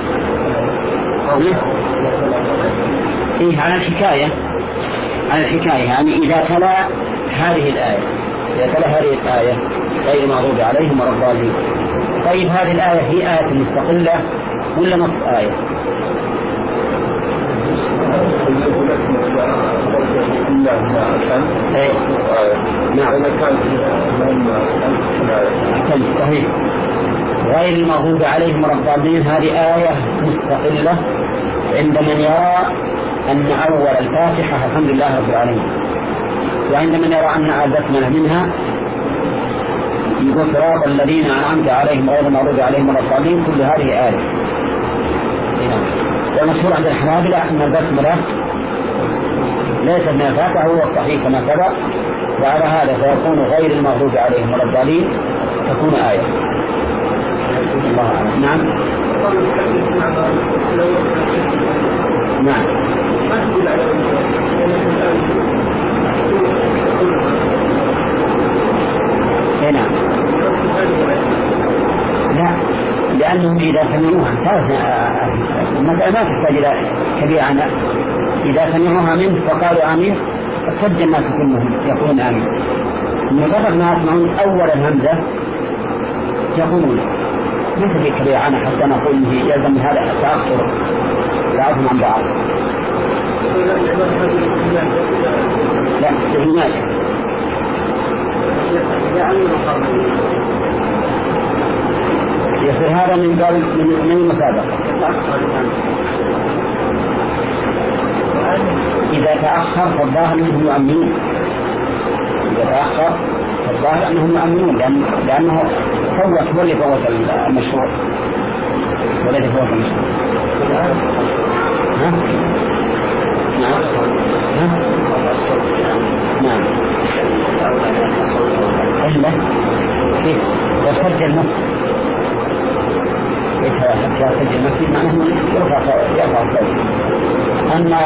إيه على الحكاية على الحكاية يعني إذا تلا هذه الآية إذا تلا هذه الآية غير المغضوب عليهم ولا الضالين. طيب هذه الآية هي آية مستقلة ولا نص آية؟ نعم صحيح. غير المغضوب عليهم ولا الضالين هذه آية مستقلة عند من يرى أن أول الفاتحة الحمد لله رب العالمين، وعند من يرى أن البسملة منها يقول صراط الذين أنعمت عليهم غير المغضوب عليهم ولا الضالين. كل هذه آية. والمشهور عند الحنابلة أن البسملة ليس من الفاتحة هو الصحيح كما سبق، وعلى هذا فيكون غير المغضوب عليهم ولا الضالين تكون آية. الله أعلم. نعم نعم نعم لا، لأنهم إذا سمعوها المسألة ما تحتاج إلى كبير عنها. إذا سمعوها منه فقالوا آمين ارتد الناس كلهم يقولون آمين. مجرد ما يسمعون أول الهمزة يقولون ما تجي كبير عنها حتى نقول إنه يلزم هذا التأخر بعضهم عن بعض. لا ابن ماجه يصير هذا من باب من المسابقة. إذا تأخر فالظاهر أنهم يؤمنون. إذا تأخر فالظاهر أنهم يؤمنون لأن لأنه فوت هو اللي فوت المشروع ولا فوت المشروع. ها؟ نعم ها؟ نعم إلا كيف وسجل المسجد إذا حتى سجل المسجد معناه يرفع يرفع الصوت. أما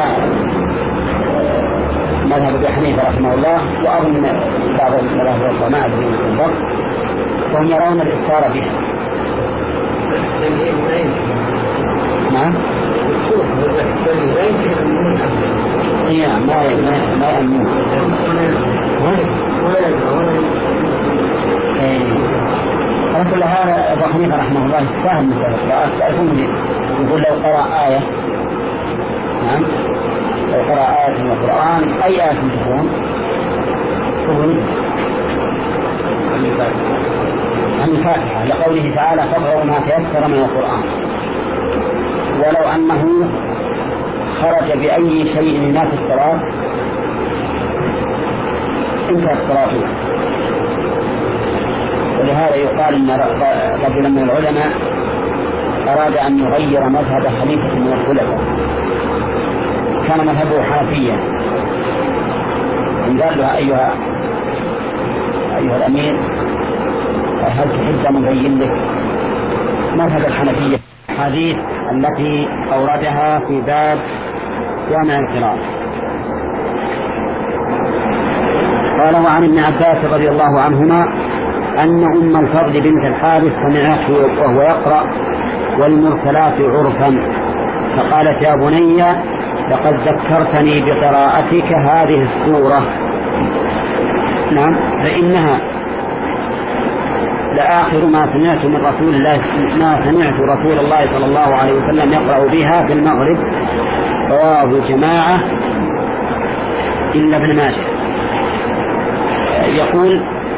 مذهب أبي حنيفة رحمه الله وأظن بعض المذاهب العلماء بالضبط فهم يرون الإفطار بها. نعم هي ما ما يأمون على كل هذا أبو حنيفة رحمه الله فاهم مسألة القراءات. تعرفون يقول لو قرأ آية نعم لو قرأ آية من القرآن أي آية تكون تقول عن الفاتحة لقوله تعالى فاقرأوا ما تيسر من القرآن. ولو أنه خرج بأي شيء من في الصلاة انتهت الصلاة. ولهذا يقال أن رجلا من العلماء أراد أن يغير مذهب خليفة من الخلفاء، كان مذهبه حنفيا، قال له أيها أيها الأمير هل تحب مبين لك مذهب الحنفية؟ حديث التي أوردها في باب جامع القراءة. قال وعن ابن عباس رضي الله عنهما أن أم الفضل بنت الحارث سمعته وهو يقرأ والمرسلات عرفا فقالت يا بني لقد ذكرتني بقراءتك هذه السورة. نعم، فإنها لآخر ما سمعت من رسول الله ما سمعت رسول الله صلى الله عليه وسلم يقرأ بها في المغرب، رواه جماعة إلا ابن ماجه. يقول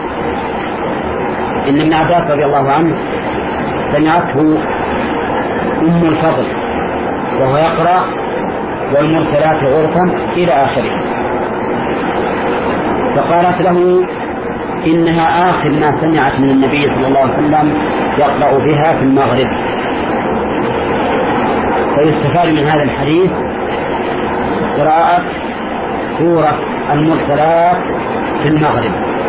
إن ابن عباس رضي الله عنه سمعته أم الفضل وهو يقرأ والمرسلات عرفا إلى آخره، فقالت له إنها آخر ما سمعت من النبي صلى الله عليه وسلم يقرأ بها في المغرب. فيستفاد من هذا الحديث قراءة سورة المرسلات في المغرب،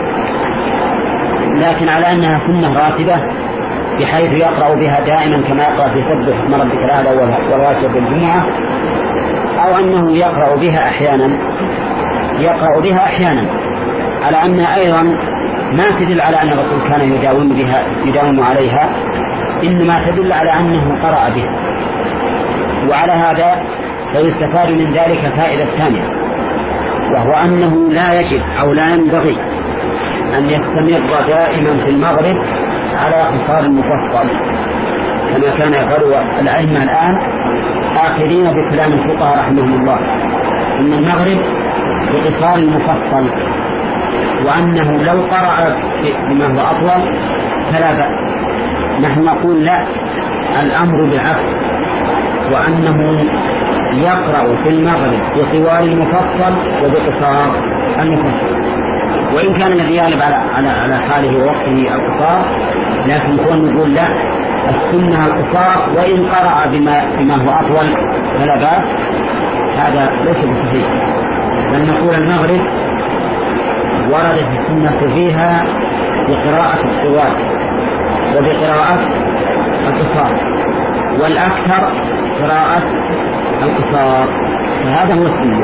لكن على أنها سنة راتبة بحيث يقرأ بها دائما كما يقرأ في سبح اسم ربك الأعلى والواجب بالجمعة، أو أنه يقرأ بها أحيانا يقرأ بها أحيانا على أنها أيضا ما تدل على أن الرسول كان يداوم بها يداوم عليها، إنما تدل على أنه قرأ بها. وعلى هذا فيستفاد من ذلك فائدة ثانية، وهو أنه لا يجب أو لا ينبغي أن يستمر دائما في المغرب على قصار المفصل كما كان يقول الأئمة الآن آخرين بكلام الفقهاء رحمهم الله، إن المغرب بقصار المفصل، وأنه لو قرأ بما هو أطول فلا بأس. نحن نقول لا، الأمر بالعكس، وأنه يقرأ في المغرب بطوال المفصل وبقصار المفصل، وإن كان الذي يغلب على على على حاله ووقته القصار، لكن كون نقول لا، السنة القصار وإن قرأ بما بما هو أطول فلا بأس، هذا ليس بصحيح. بل نقول المغرب وردت السنة فيها بقراءة الطوال وبقراءة القصار، والأكثر قراءة القصار، فهذا هو السنة.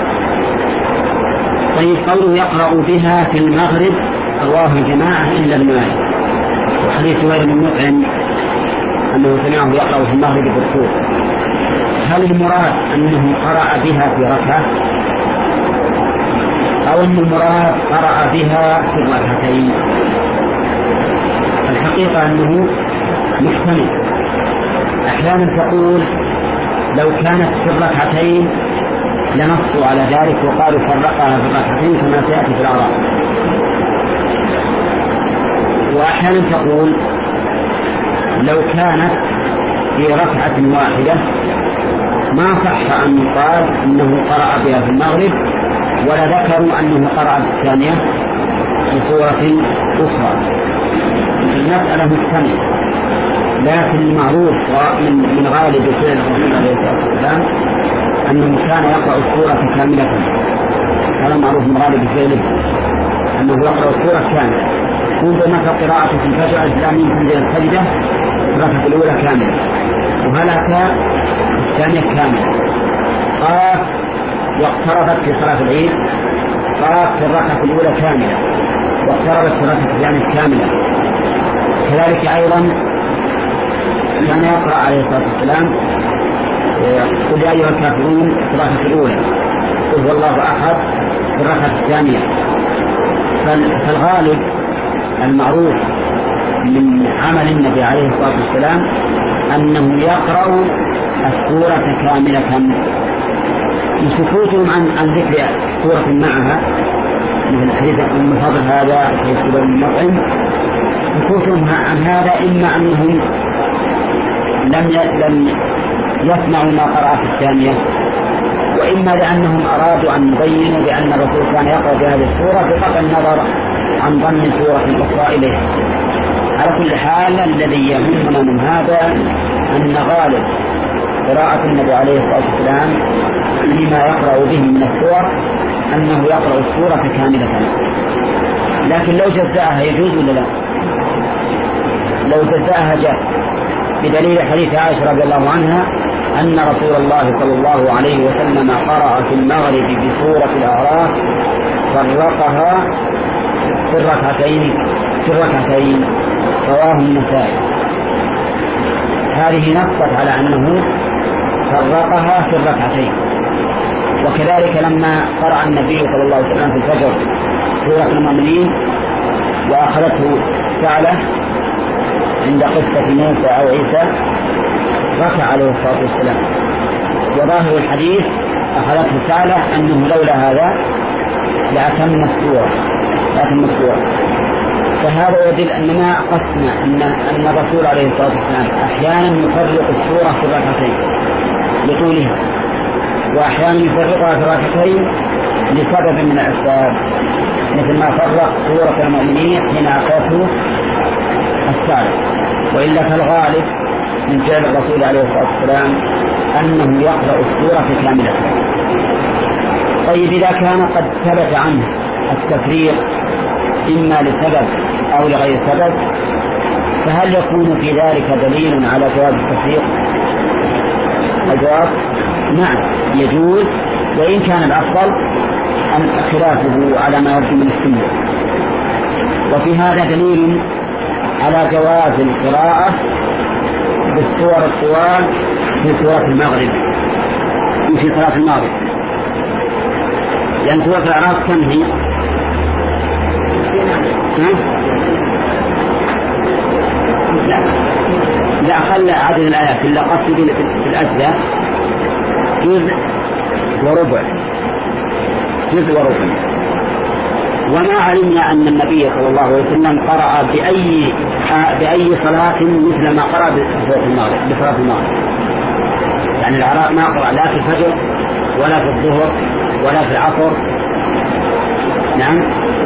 طيب، قوله يقرأ بها في المغرب رواه الجماعة إلا ابن ماجه، وحديث غير من مطعم أنه سمعه يقرأ في المغرب بالطول. هل المراد أنه قرأ بها في ركعة، أو أن المراد قرأ بها في الركعتين؟ الحقيقة أنه محتمل. أحيانا تقول لو كانت في الركعتين لنصوا على ذلك وقالوا فرقها في الركعتين كما سيأتي في الأعراف، وأحيانا تقول لو كانت في ركعة واحدة ما صح أن يقال أنه قرأ بها في المغرب، ولا ذكروا أنه قرأ الثانية بصورة أخرى. المسألة محتملة، لكن المعروف من غالب فعل الرسول عليه الصلاة والسلام أنه كان يقرأ السورة كاملة. هذا معروف من غالب فعله أنه يقرأ السورة كاملة، منذ مثل قراءة في الفجر الإسلامي تنزل السجدة الركعة الأولى كاملة، وهلك الثانية كاملة. قاف واقتربت في صلاة العيد، قاف في الركعة الأولى كاملة، واقتربت في الركعة الثانية كاملة. كذلك أيضا كان يقرأ عليه الصلاة والسلام قل يا أيها الكافرون في الركعة الأولى، قل هو الله أحد في الركعة الثانية. فالغالب المعروف من عمل النبي عليه الصلاة والسلام أنه يقرأ السورة كاملة، سكوتهم عن عن ذكر سورة معها مثل حديث أم الفضل هذا في سورة المطعم، سكوتهم عن هذا إما أنهم لم لم يسمعوا ما قرأ في الثانية، وإما لأنهم أرادوا أن يبينوا بأن الرسول كان يقرأ بهذه السورة بقطع النظر عن ضم سورة أخرى إليه. على كل حال الذي يهمنا من هذا أن غالب قراءة النبي عليه الصلاة والسلام فيما يقرأ به من السور أنه يقرأ السورة كاملة، لكن لو جزأها يجوز ولا لا؟ لو جزأها جاء، بدليل حديث عائشة رضي الله عنها أن رسول الله صلى الله عليه وسلم قرأ في المغرب بسورة الأعراف فرقها في الركعتين في الركعتين رواه النسائي. هذه نصت على أنه فرقها في الركعتين. وكذلك لما قرأ النبي صلى الله عليه وسلم في الفجر سورة المؤمنين وأخذته ثعلة عند قصة موسى أو عيسى ركع عليه الصلاة والسلام، وظاهر الحديث أخذته ثعلة أنه لولا هذا لأتم السورة لأتم السورة. فهذا يدل أننا قسنا أن أن الرسول عليه الصلاة والسلام أحيانا يفرق السورة في الركعتين لطولها، وأحيانا يفرقها في الركعتين لسبب من الأسباب، مثل ما فرق سورة المؤمنين حين أخذته الثالث. وإلا فالغالب من فعل الرسول عليه الصلاة والسلام أنه يقرأ السورة كاملة. طيب إذا كان قد ثبت عنه التفريق إما لسبب أو لغير سبب، فهل يكون في ذلك دليل على جواز التفريق؟ الجواب نعم يجوز، وإن كان الأفضل أن خلافه على ما يبدو من السنة. وفي هذا دليل على جواز القراءة بالسور الطوال في سورة المغرب في صلاة المغرب، لأن سورة الأعراف كم هي؟ لا لا أقل عدد الآيات إلا قصد في الأجزاء جزء وربع جزء وربع. وما علمنا أن النبي صلى الله عليه وسلم قرأ بأي بأي صلاة مثل ما قرأ بصلاة المغرب بصلاة المغرب. يعني العراء ما قرأ لا في الفجر ولا في الظهر ولا في العصر، نعم،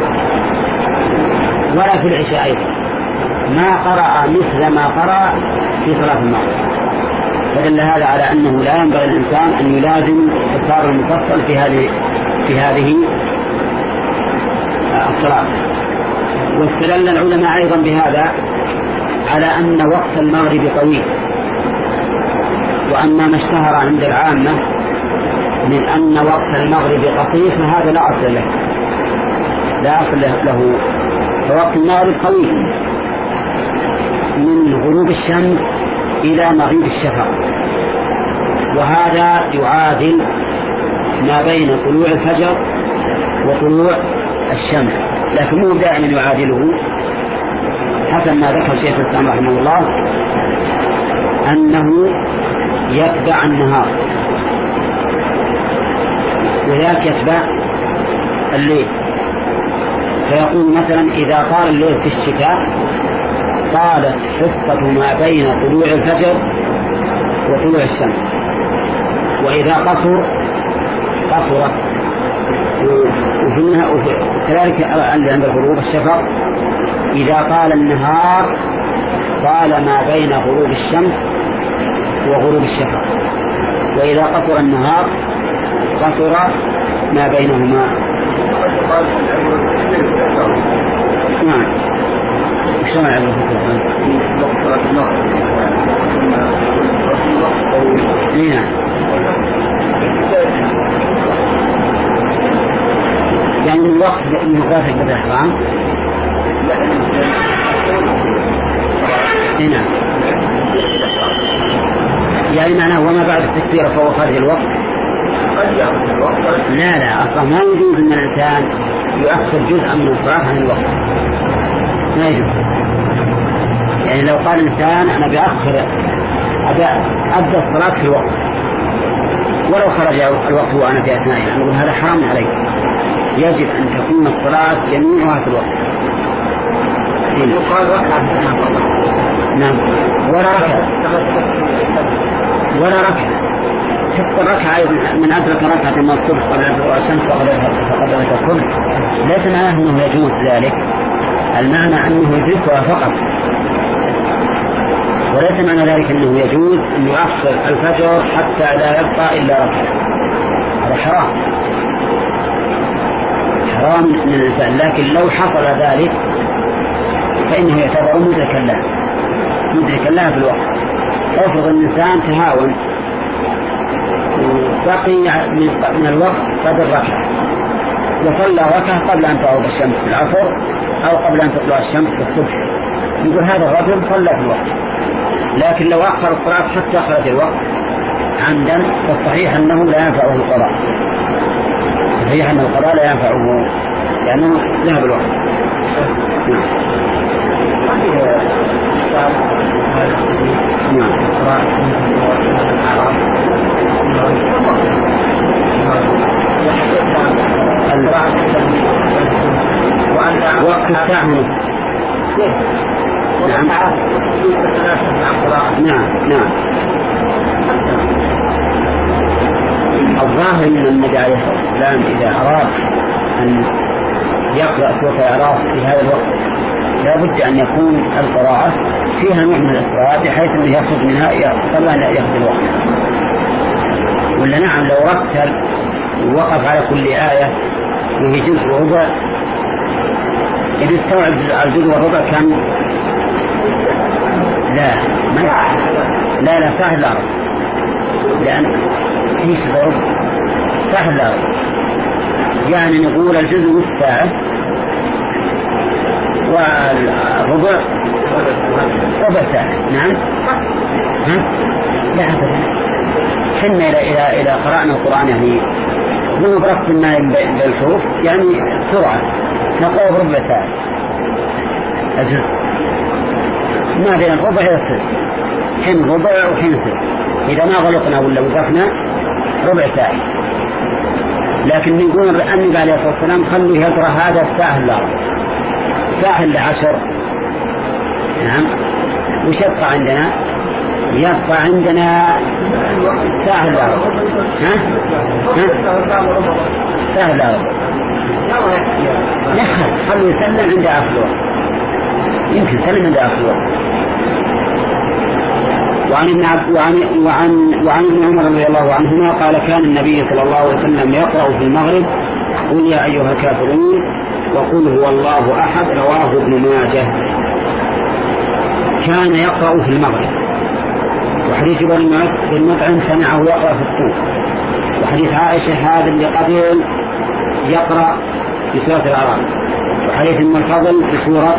ولا في العشاء أيضا، ما قرأ مثل ما قرأ في صلاة المغرب. فدل هذا على أنه لا ينبغي للإنسان أن يلازم التكرار المفصل في هذه في هذه الصلاة. واستدل العلماء أيضا بهذا على أن وقت المغرب طويل، وأما ما اشتهر عند العامة من أن وقت المغرب قصير فهذا لا أصل له لا أصل له فوقت المغرب طويل من غروب الشمس إلى مغيب الشفق، وهذا يعادل ما بين طلوع الفجر وطلوع الشمس، لكن مو دائما يعادله. حسب ما ذكر شيخ الإسلام رحمه الله أنه يتبع النهار وذاك يتبع الليل. فيقول مثلا إذا طال الليل في الشتاء طالت حصة ما بين طلوع الفجر وطلوع الشمس، وإذا قصر قصرت. وكذلك عند غروب الشفق إذا طال النهار طال ما بين غروب الشمس وغروب الشفق، وإذا قصر النهار قصر ما بينهما. نعم شمع نعم يعني من وقت المغافل بدأ الحرام. نعم يعني معناه وما بعد التكبير فهو خارج الوقت. لا لا أصلا ما يجوز أن الإنسان يؤخر جزءا من الصلاة عن الوقت، ما يجوز. يعني لو قال الإنسان أنا بأخر أبدأ الصلاة في الوقت ولو خرج الوقت وأنا في أثنائه، نقول هذا حرام عليك، يجب أن تكون الصلاة جميعها في الوقت. نعم ولا ركعة ولا ركعة حتى الركعة من أدرك ركعة من الصبح قبل أن تطلع الشمس فقد أدرك الصبح ليس معناه أنه يجوز ذلك، المعنى أنه يدركها فقط، وليس معنى ذلك أنه يجوز أن يؤخر الفجر حتى لا يبقى إلا ركعة. هذا حرام حرام من الإنسان، لكن لو حصل ذلك فإنه يعتبر مدركا له مدركا له في الوقت. افرض الإنسان تهاون بقي من الوقت قدر ركعة وصلى ركعة قبل أن تغرب الشمس في العصر أو قبل أن تطلع الشمس في الصبح، يقول هذا الرجل صلى في الوقت. لكن لو أخر الصلاة حتى خرج الوقت عمدا فالصحيح أنه لا ينفعه القضاء، صحيح أن القضاء لا ينفعه لأنه ذهب الوقت. وقت الساعة نعم نعم نعم الظاهر من النبي عليه الصلاة والسلام إذا أراد أن يقرأ سورة الأعراف في هذا الوقت لا بد أن يكون القراءة فيها نوع من الإسراء بحيث أنه يأخذ منها قبل أن يأخذ الوقت. ولا نعم لو رتل ووقف على كل آية وهي جزء وربع إذا استوعب الجزء والربع كان لا ما لا لا سهل لا لأن ايش ضرب سهل لا يعني نقول الجزء والساعة والربع ربع ساعة. نعم ها لا أبدا حنا إلى إلى إلى قرأنا القرآن يعني مو برفض ما بالحروف يعني سرعة نقول ربع ساعة الجزء ما بين الربع إلى الثلث حين ربع وحين ثلث إذا ما غلطنا ولا وقفنا ربع ساعة. لكن نقول النبي عليه الصلاة والسلام خلوا يقرأ هذا الساعة لا ساعة لعشر. نعم وش يبقى عندنا؟ يبقى عندنا ساعة لا ها ها ساعة لا نخل خلوا يسلم عند آخر الوقت يمكن سلم عند آخر الوقت. وعن ابن وعن وعن وعن ابن عمر رضي الله عنهما قال كان النبي صلى الله عليه وسلم يقرأ في المغرب قل يا أيها الكافرون وقل هو الله أحد رواه ابن ماجه. كان يقرأ في المغرب. وحديث بن مطعم سمعه يقرأ في الطور. وحديث عائشة هذا اللي قبل يقرأ في سورة الأعراف. وحديث ابن الفضل في سورة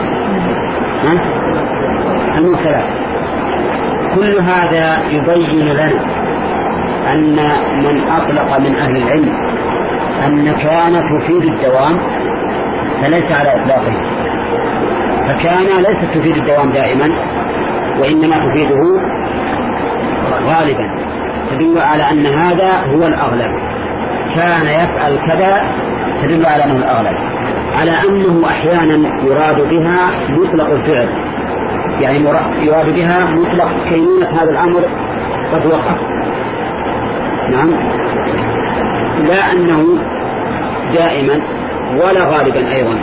المرسلات. كل هذا يبين لنا أن من أطلق من أهل العلم أن كان تفيد الدوام فليس على إطلاقه، فكان ليست تفيد الدوام دائما وإنما تفيده غالبا، تدل على أن هذا هو الأغلب. كان يفعل كذا تدل على أنه الأغلب، على أنه أحيانا يراد بها مطلق الفعل، يعني يراد بها مطلق كينونة هذا الأمر قد وقع. نعم لا أنه دائما ولا غالبا أيضا.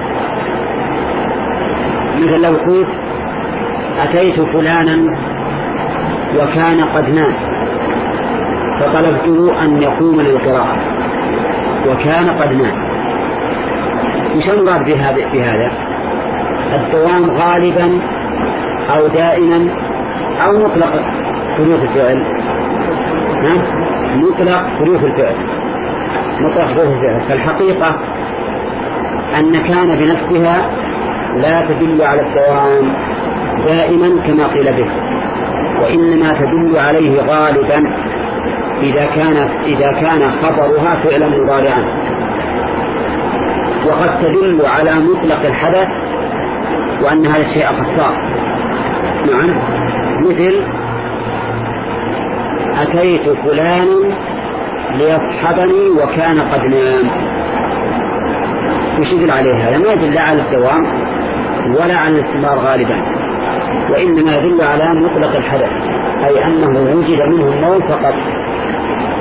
مثل لو قلت أتيت فلانا وكان قد نام فطلبته أن يقوم للقراءة وكان قد نام، مش المراد بهذا بهذا الدوام غالبا أو دائما أو مطلق حروف الفعل. مطلق حروف الفعل مطلق حروف الفعل. فالحقيقة أن كان بنفسها لا تدل على الدوام دائما كما قيل به، وإنما تدل عليه غالبا إذا كان إذا كان خبرها فعلا مضارعا. وقد تدل على مطلق الحدث وأن هذا الشيء قد صار. نعم مثل أتيت فلان ليصحبني وكان قد نام، وش يدل عليه هذا؟ ما يدل على الدوام ولا على الاستمرار غالبا، وإنما يدل على مطلق الحدث، أي أنه وجد منه النوم فقط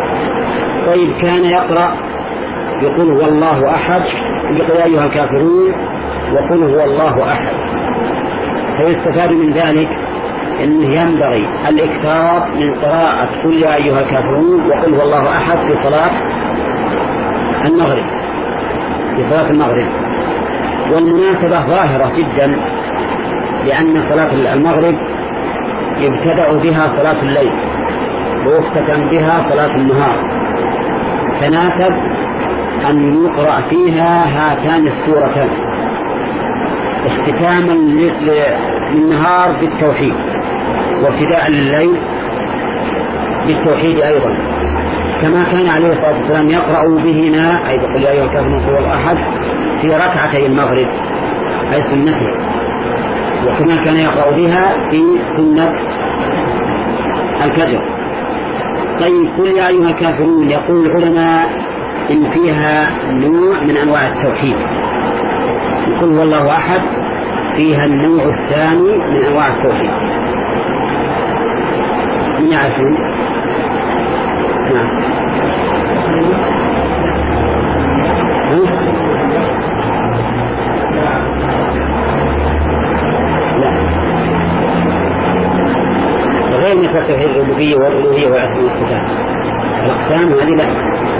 طيب كان يقرأ يقول هو الله أحد، يقول يا أيها الكافرون وقل هو الله أحد. فيستفاد من ذلك أنه ينبغي الإكثار من قراءة قل يا أيها الكافرون وقل هو الله أحد في صلاة المغرب في صلاة المغرب. والمناسبة ظاهرة جدا، لأن صلاة المغرب يبتدأ بها صلاة الليل ويختتم بها صلاة النهار، تناسب أن يقرأ فيها هاتان السورتان اختتاما للنهار بالتوحيد وابتداء الليل بالتوحيد أيضا، كما كان عليه الصلاة والسلام يقرأ بهما أي قل يا أيها الكافرون هو الأحد في ركعتي المغرب أي سنته، وكما كان يقرأ بها في سنة الفجر. طيب قل يا أيها الكافرون يقول العلماء إن فيها نوع من أنواع التوحيد، قل هو الله أحد فيها النوع الثاني من أنواع التوحيد. من يعرفون؟ نعم. غير مثل توحيد الربوبية والألوهية والأسماء والصفات، الأقسام هذه لا.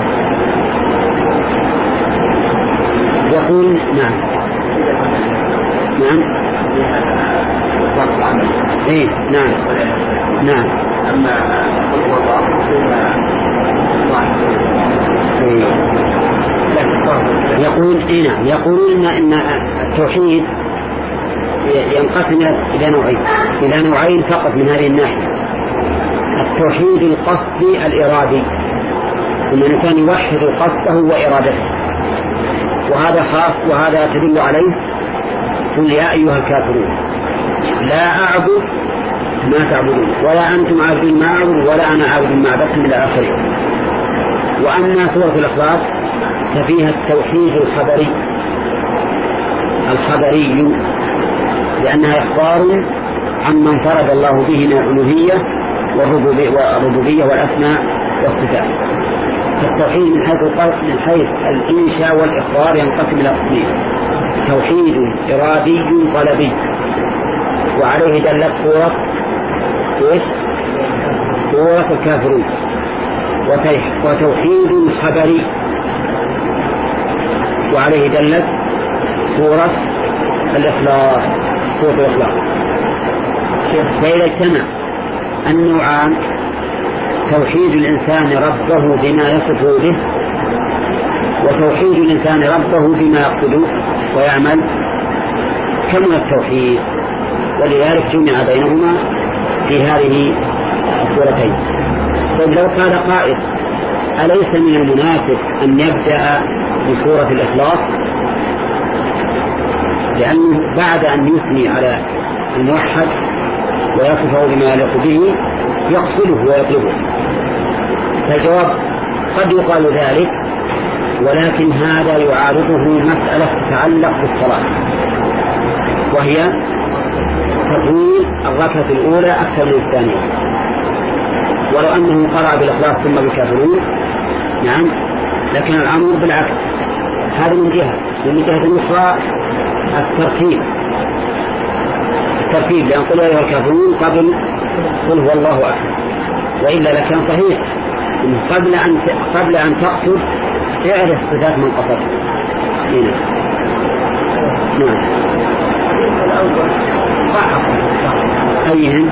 يقول نعم نعم ايه نعم نعم أما هو إيه. يقول إيه نعم يقولون إن التوحيد ينقسم إلى نوعين إلى نوعين فقط من هذه الناحية. التوحيد القصدي الإرادي، إن الإنسان يوحد قصده وإرادته، وهذا خاص وهذا تدل عليه قل يا أيها الكافرون لا أعبد ما تعبدون ولا أنتم عابدون ما أعبد ولا أنا عابد ما عبدتم إلى آخره. وأما سورة الإخلاص ففيها التوحيد الخبري الخبري لأنها إخبار عمن فرض الله به من الألوهية والربوبية والأسماء والصفات. فالتوحيد من حيث من حيث الإنشاء والإخبار ينقسم إلى قسمين: توحيد إرادي طلبي، وعليه دلت سورة إيش؟ سورة الكافرون. وتوحيد خبري، وعليه دلت سورة الإخلاص سورة الإخلاص. فإذا اجتمع النوعان توحيد الإنسان ربه بما يصفه به وتوحيد الإنسان ربه بما يقصده ويعمل كمل التوحيد، ولذلك جمع بينهما في هذه السورتين. طيب لو قال قائل أليس من المناسب أن يبدأ بسورة الإخلاص، لأنه بعد أن يثني على الموحد ويصفه بما يليق به يقصده ويطلبه؟ فالجواب قد يقال ذلك، ولكن هذا يعارضه مسألة تتعلق بالصلاة، وهي تطويل الركعة الأولى أكثر من الثانية. ولو أنه قرأ بالإخلاص ثم بالكافرون نعم لكن الأمر بالعكس، هذا من جهة. ومن جهة أخرى الترتيب الترتيب لأن قل أيها الكافرون قبل قل هو الله أحد، وإلا لكان صحيح إن قبل أن قبل أن تقصد اعرف صفات من قصد. هنا نعم أيهن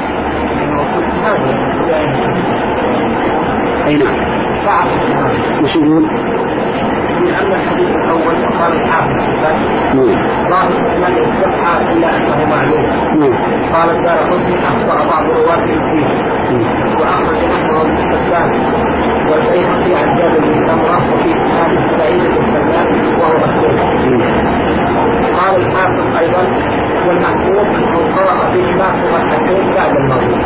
أي نعم وش يقول؟ لأن الحديث الأول قال الحافظ الله من يستحى إلا أنه معلوم. قال الدار قلت أخطأ بعض رواة فيه وأخرج نحوه الإسلام والبيهقي عن جابر بن سمرة وفي كتاب سعيد بن سلمان وهو مخلوق. قال الحافظ أيضا والمحفوظ أنه قرأ بهما مرتين بعد المغرب.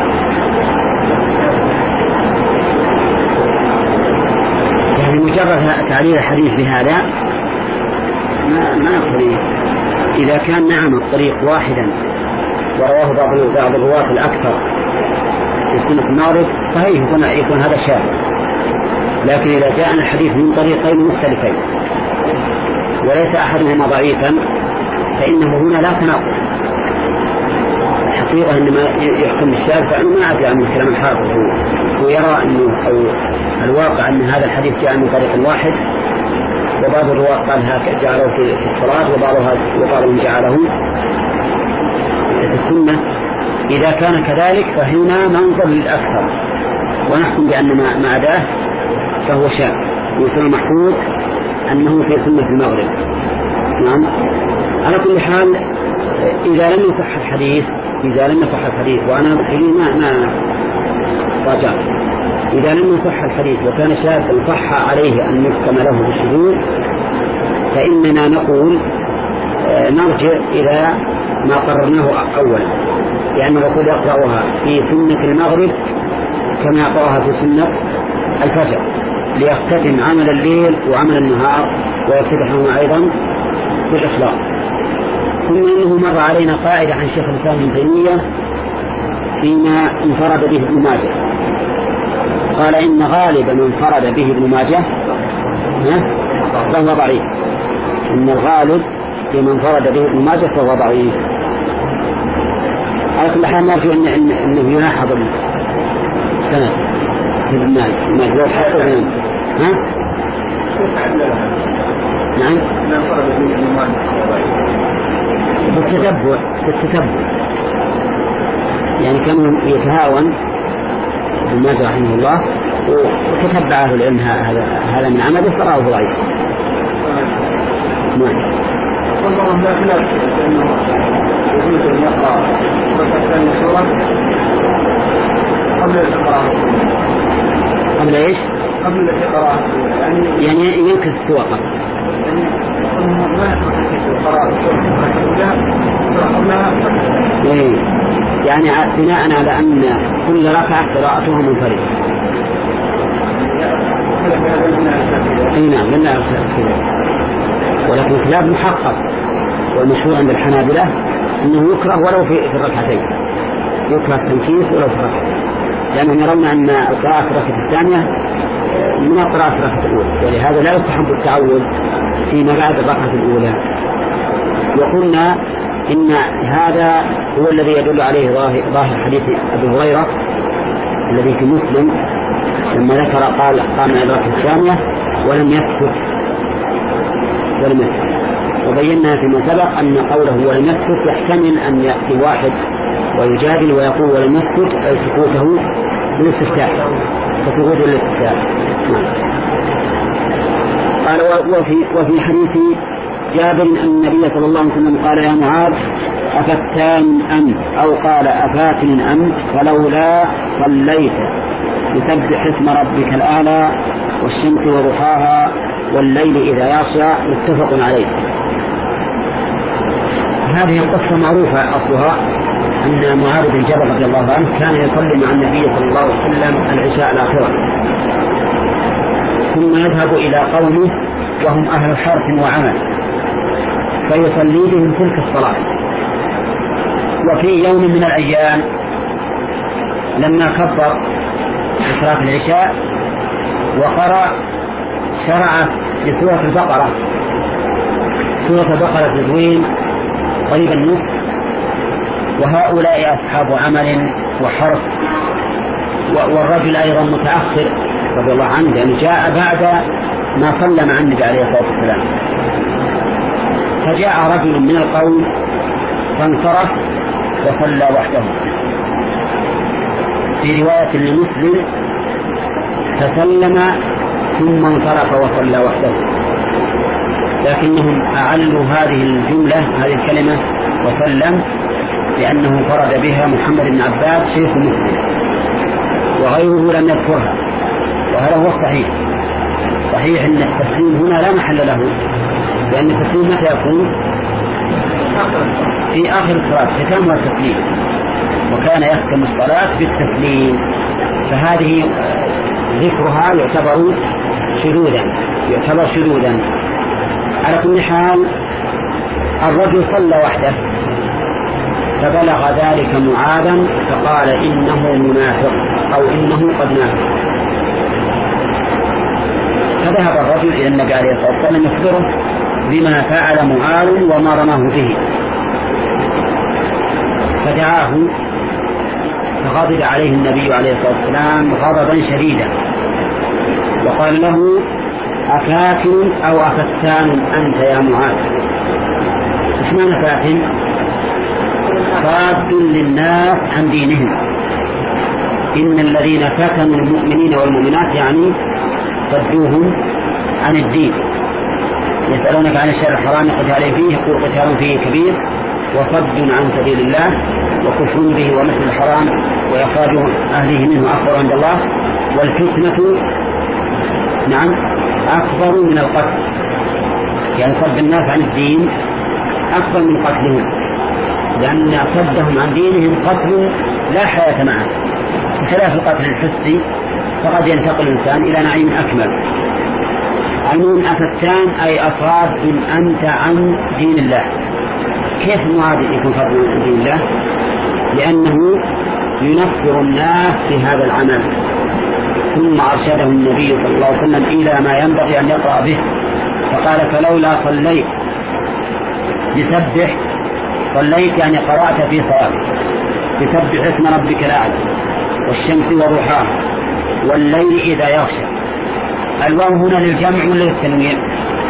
يعني مجرد تعليل الحديث بهذا ما ما يقضي. إذا كان نعم الطريق واحدا ورواه بعض بعض الرواة الأكثر في سنة المغرب صحيح يكون يكون هذا شاذ، لكن إذا جاء الحديث من طريقين مختلفين وليس أحدهما ضعيفا فإنه هنا لا تناقض. الحقيقة إنما يحكم الشافعي ما أدري عن الكلام الحافظ هو ويرى أنه أو الواقع أن هذا الحديث جاء من طريق واحد، وبعض الرواة قال هكذا جعله في الصلاة وبعضها وبعضهم جعله في السنة. إذا كان كذلك فهنا ننظر للأكثر ونحكم بأن ما عداه فهو شاذ. مثل المحفوظ أنه في سنة المغرب. نعم. على كل حال إذا لم يصح الحديث إذا لم يصح الحديث وأنا ما ما راجع إذا لم يصح الحديث وكان شاذا صح عليه أن يحكم له بالشذوذ فإننا نقول نرجع إلى ما قررناه أولا، لأن الرسول يقرأها في سنة المغرب كما يقرأها في سنة الفجر ليختتم عمل الليل وعمل النهار ويفتتحه أيضا بالإخلاص. ثم إنه مر علينا قاعدة عن شيخ الإسلام ابن تيمية فيما انفرد به ابن ماجه، قال إن غالب من انفرد به ابن ماجه فهو ضعيف. إن الغالب لمن انفرد به ابن ماجه فهو ضعيف. على كل حال نرجو إن إنه يلاحظ السند في ابن ماجه ها نعم بالتتبع بالتتبع يعني كان يتهاون ابن ماجه رحمه الله وتتبعه العلم هذا هذا من عمله فراه ضعيف. نعم. والله لا خلاف انه يجوز ان يقرا ثاني سوره قبل القراءه. قبل ايش؟ قبل القراءه يعني يعني ينكس السوره قبل يعني يعني بناء على أن كل ركعة قراءتها منفردة. اي نعم لله ولكن الخلاف محقق والمشهور عند الحنابلة أنه يكره ولو في الركعتين، يكره التنكيس ولو في الركعتين، لأنهم يرون أن القراءة في الركعة الثانية من القراءة في الركعة الأولى، ولهذا لا يستحب التعود فيما بعد الركعة الأولى. وقلنا إن هذا هو الذي يدل عليه ظاهر حديث أبي هريرة الذي في مسلم لما ذكر قال قام إلى الركعة الثانية ولم يسكت ولم يسكت وبينا فيما سبق أن قوله ولم يسكت يحتمل أن يأتي واحد ويجادل ويقول ولم يسكت أي سكوته بالاستفتاء فسكوته بالاستفتاء. قال وفي, وفي حديث جابر أن النبي صلى الله عليه وسلم قال يا معاذ أفتان أنت أو قال أفاتن أنت فلولا صليت يسبح اسم ربك الأعلى والشمس وضحاها والليل إذا يغشى متفق عليه. هذه القصة معروفة أصلها أن معاذ بن جبل رضي الله عنه كان يصلي مع النبي صلى الله عليه وسلم العشاء الآخرة ثم يذهب إلى قومه وهم أهل حرث وعمل فيصلي بهم تلك الصلاة. وفي يوم من الأيام لما كبر صلاة العشاء وقرأ شرع لسورة البقرة سورة البقرة تدوين قريب النصف وهؤلاء أصحاب عمل وحرث والرجل أيضا متأخر رضي الله عنه لأنه جاء بعد ما صلى مع النبي عليه الصلاة والسلام. فجاء رجل من القوم فانصرف وصلى وحده. في رواية لمسلم فسلم ثم انصرف وصلى وحده، لكنهم أعلوا هذه الجملة هذه الكلمة وسلم لأنه فرد بها محمد بن عباس شيخ مسلم وغيره لم يذكرها، وهذا هو الصحيح. صحيح أن التسليم هنا لا محل له، لأن التسليم متى يكون؟ في آخر الصلاة ختامها التسليم، وكان يختم الصلاة بالتسليم، فهذه ذكرها يعتبر شذوذا يعتبر شذوذا. على كل حال الرجل صلى وحده فبلغ ذلك معاذا فقال إنه منافق أو إنه قد نافق. فذهب الرجل إلى النبي عليه الصلاة والسلام يخبره بما فعل معاذ وما رماه به، فدعاه فغضب عليه النبي عليه الصلاة والسلام غضبا شديدا وقال له: أفاتن أو أفتان أنت يا معاذ؟ إيش معنى فاتن؟ صاد للناس عن دينهم. إن الذين فتنوا المؤمنين والمؤمنات يعني صدوهم عن الدين. يسألونك عن الشهر الحرام قتال فيه، يقول قتال فيه كبير وصد عن سبيل الله وكفر به ومثل الحرام وإخراج أهله منه أكبر عند الله، والفتنة نعم أكبر من القتل، يعني صد الناس عن الدين أكبر من قتلهم، لأن صدهم عن دينهم قتل لا حياة معه، بخلاف القتل الحسي فقد ينتقل الإنسان إلى نعيم أكمل. المهم أفتان أي أصاد أنت عن دين الله. كيف معاذ يكون صاد عن دين الله؟ لأنه ينفر الناس في هذا العمل، ثم أرشده النبي صلى الله عليه وسلم إلى ما ينبغي أن يقرأ به، فقال: فلولا صليت بسبح، صليت يعني قرأت في صلاة، بسبح اسم ربك الأعلى والشمس وضحاها والليل إذا يغشى. الواو هنا للجمع ولا للتنويع؟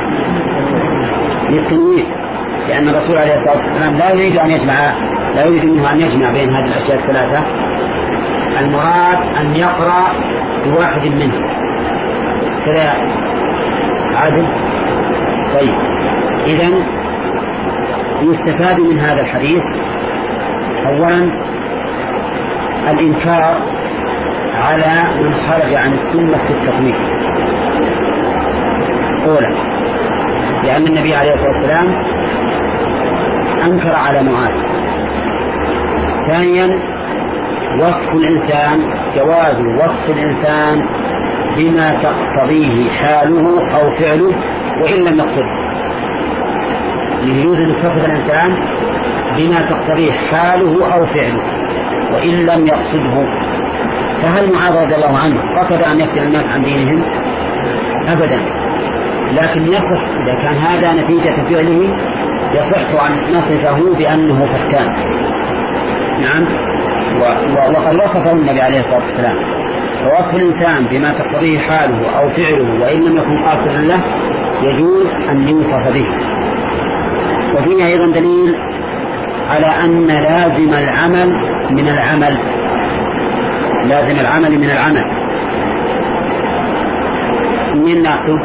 للتنويع، لأن الرسول عليه الصلاة والسلام لا يريد أن يجمع لا يريد منه أن يجمع بين هذه الأشياء الثلاثة، المراد أن يقرأ بواحد منه كذا عادل. طيب، إذن يستفاد من هذا الحديث أولا الإنكار على من خرج عن السنة في التطويل أولا، لأن النبي عليه الصلاة والسلام أنكر على معاذ. ثانيا وصف الإنسان، جواز وصف الإنسان بما تقتضيه حاله أو فعله وإن لم يقصده، يجوز أن يصف الإنسان بما تقتضيه حاله أو فعله وإن لم يقصده. فهل معاذ رضي الله عنه قصد أن يفتن الناس عن دينهم؟ أبدا، لكن يصح إذا كان هذا نتيجة فعله يصح أن نصفه بأنه فتان. نعم، وقد وصفه النبي عليه الصلاة والسلام. فوصف الإنسان بما تقتضيه حاله أو فعله وإن لم يكن قاصدا له يجوز أن يوصف به. وفيه أيضا دليل على أن لازم العمل من العمل لازم العمل من العمل من ناقصه،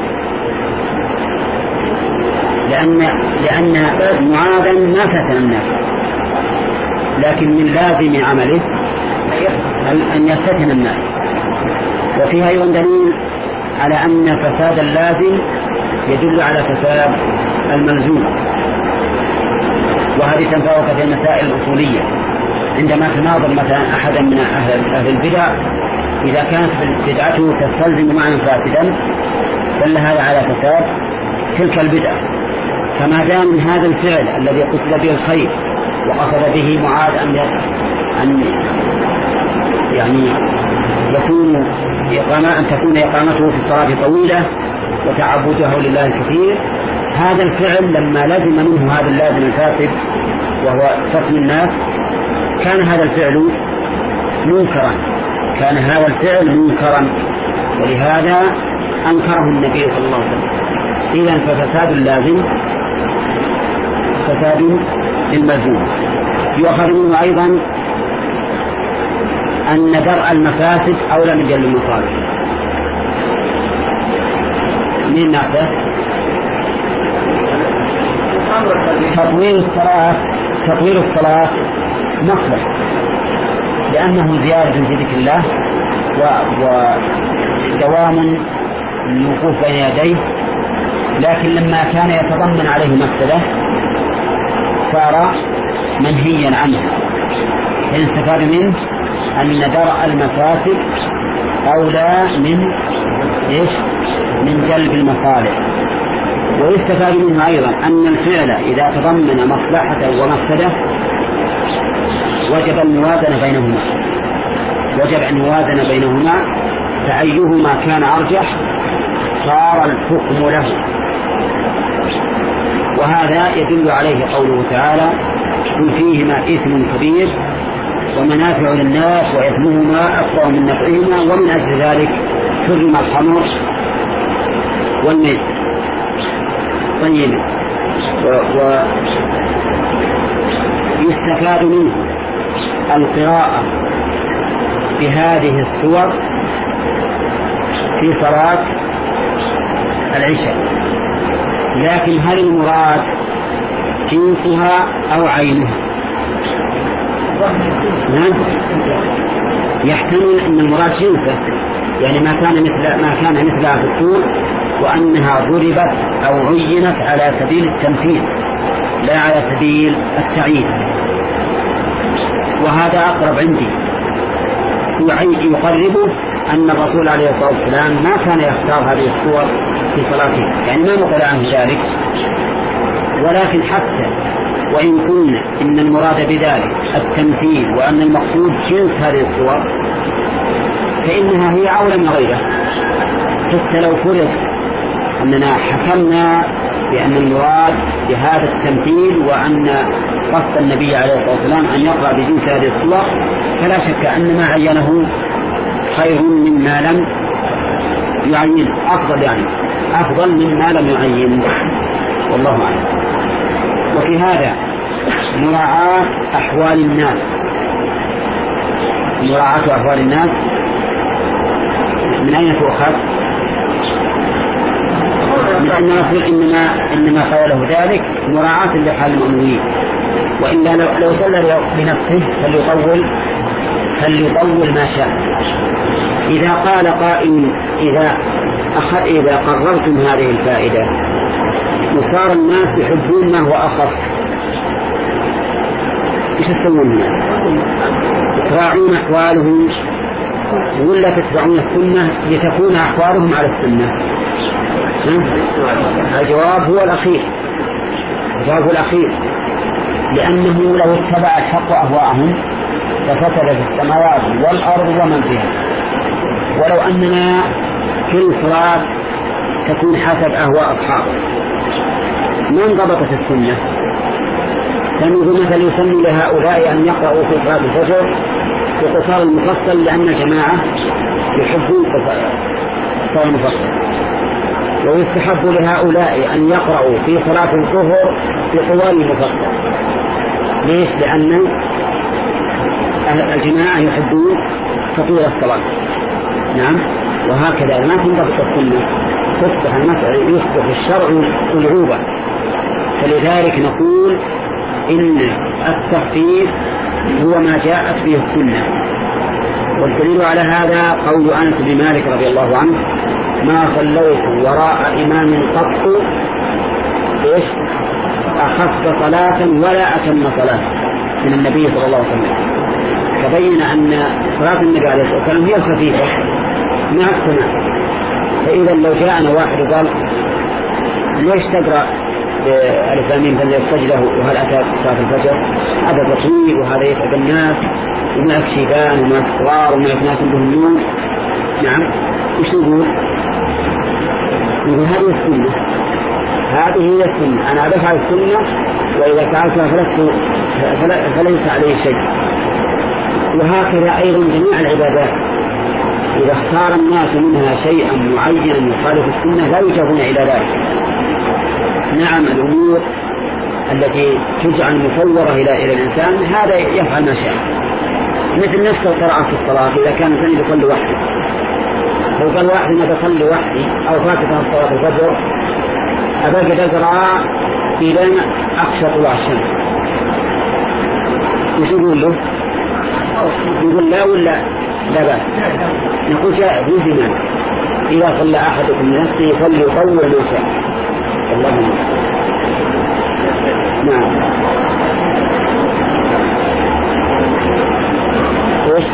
لأن لأن معاذا ما فتن الناس، لكن من لازم عمله أن يفتن الناس. وفيها أيضا دليل على أن فساد اللازم يدل على فساد الملزوم، وهذه تنفعك في المسائل الأصولية عندما تناظر مثلا أحدا من أهل البدع، إذا كانت بدعته تستلزم معنى فاسدا دل هذا على فساد تلك البدعة. فما دام من هذا الفعل الذي قصد به الخير وقصد به معاذ أن أن يعني يكون إقامة أن تكون إقامته في الصلاة طويلة وتعبده لله كثير، هذا الفعل لما لازم منه هذا اللازم الفاسد وهو فتن الناس كان هذا الفعل منكرا كان هذا الفعل منكرا ولهذا أنكره النبي صلى الله عليه وسلم. إذن ففساد اللازم فساد الملزوم. يؤخذ منه أيضا أن درء المفاسد أولى من جلب المصالح. من نعرفه تطويل الصلاة تطويل الصلاة مصلح لأنه زيادة في ذكر الله ودوام الوقوف بين يديه، لكن لما كان يتضمن عليه مفسدة صار منهيا عنه. فاستفاد منه أن درء المفاسد أولى من إيش؟ من جلب المصالح. ويستفاد منه أيضا أن الفعل إذا تضمن مصلحة ومفسدة وجب الموازنة بينهما وجب أن يوازن بينهما، فأيهما كان أرجح صار الحكم له. وهذا يدل عليه قوله تعالى قل فيهما إثم كبير ومنافع للناس وإثمهما أكبر من نفعهما ومن أجل ذلك حرم الخمر والميت. طيب، ويستفاد منه القراءة بهذه السور في صلاة العشاء، لكن هل المراد جنسها أو عينها؟ نعم، يحتمل أن المراد جنسه، يعني ما كان مثل ما كان مثلها في الطول، وأنها ضربت أو عينت على سبيل التمثيل لا على سبيل التعيين. وهذا أقرب عندي، يقربه أن الرسول عليه الصلاة والسلام ما كان يختار هذه الصور في صلاته، يعني ما نقل عنه ذلك. ولكن حتى وإن قلنا إن المراد بذلك التمثيل وأن المقصود جنس هذه الصور، فإنها هي أولى من غيرها. حتى لو فرض أننا حكمنا بأن المراد بهذا التمثيل وأن قصد النبي عليه الصلاة والسلام أن يقرأ بجنس هذه الصور، فلا شك أن ما عينه خير مما لم يعين، أفضل يعني أفضل مما لم يعين، والله أعلم. وفي هذا مراعاة أحوال الناس، مراعاة أحوال الناس من أين تؤخذ؟ من أن الرسول إنما إنما قال له ذلك مراعاة لحال المؤمنين، وإلا لو لو صلى بنفسه فليطول فليطول ما شاء. إذا قال قائل إذا أخ إذا قررتم هذه الفائدة وصار الناس يحبون ما هو أخف، إيش تسوون؟ تراعون أحوالهم ولا تتبعون السنة لتكون أحوالهم على السنة؟ الجواب هو الأخير، الجواب هو الأخير، لأنه لو اتبع الحق أهواءهم لفسد في السماوات والأرض ومن فيها. ولو أننا كل صلاة تكون حسب أهواء أصحابه ما انضبطت السنة، كانوا مثلا يسمي لهؤلاء أن يقرأوا في صلاة الفجر بقصار المفصل لأن الجماعة يحبون قصار المفصل، ويستحب لهؤلاء أن يقرأوا في صلاة الظهر بطوال المفصل. ليش؟ لأن الجماعة يحبون تطويل الصلاة. نعم، وهكذا ما تنضبط السنة تصبح المسألة يصبح الشرع العوبة. فلذلك نقول إن التخفيف هو ما جاءت به السنة. والدليل على هذا قول أنس بن مالك رضي الله عنه ما صليت وراء إمام قط إيش أخف صلاة ولا أتم صلاة من النبي صلى الله عليه وسلم. فبين أن صلاة النبي عليه الصلاة والسلام هي الخفيفة مع السنة. فإذا لو جاءنا واحد وقال ليش تقرأ الإسلامين فليس سجده وهل أتى صلاة الفجر؟ هذا تطويل وهذا يتعب الناس ومعك شيبان ومعك صغار ومعك ناس بهم نوم. نعم، وش نقول؟ نقول هذه السنة، هذه هي السنة، أنا أدفع السنة وإذا فعلتها فلست فليس عليه شيء. وهكذا أيضا جميع العبادات إذا اختار الناس منها شيئا معينا يخالف السنة لا يجابون إلى ذلك. نعم، الأمور التي تجعل مفوضة إلى إلى الإنسان هذا يفعل ما شاء، مثل نفس القراءة في الصلاة. إذا كان الإنسان يصلي وحده لو قال واحد ما تصلي وحدي أو فاتته صلاة الفجر أبقى تقرأ إلى أخشى طلوع الشمس، وش يقول له؟ يقول لا ولا لا بأس؟ نقول جاء في زمان إذا صلى أحدكم نفسه فليطول ما شاء. اللهم نعم. ايش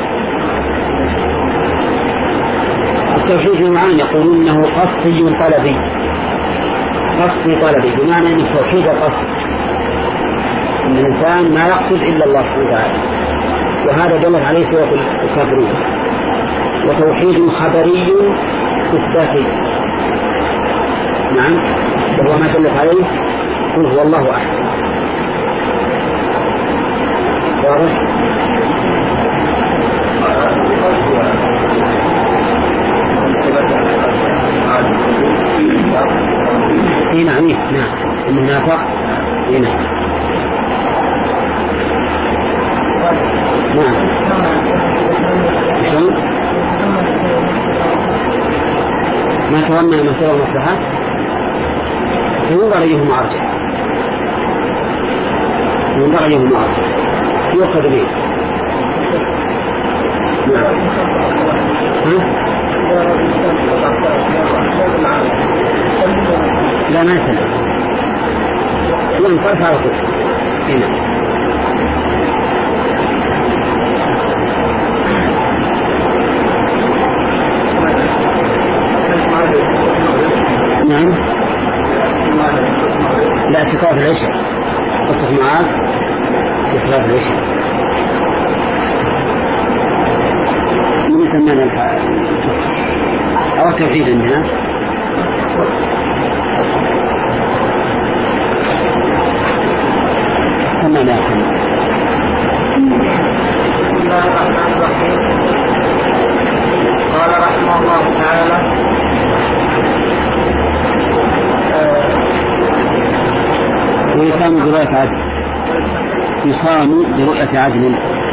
التوحيد المعنى؟ يقولون انه قصدي طلبي، قصدي طلبي بمعنى ان التوحيد قصد، ان الانسان ما يقصد الا الله سبحانه وتعالى، وهذا دلت عليه سورة الكافرون. وتوحيد خبري إثباتي، نعم وهو ما دلت عليه قل هو الله أحد. واضح؟ اي نعم نعم انه نافق. اي نعم نعم شلون ما تضمن مسألة المصلحة ينظر أيهما أرجح ينظر أيهما أرجح يؤخذ به. نعم لا ما يسلم ينصرف على طول. هنا نعم لا اتفاق العشاء اتفق معاك اتفاق العشاء من يسمى الحال أو التوحيد عندنا كما لا يحمل. قال رحمه الله تعالى ويصام برؤية عدل يصام برؤية عدل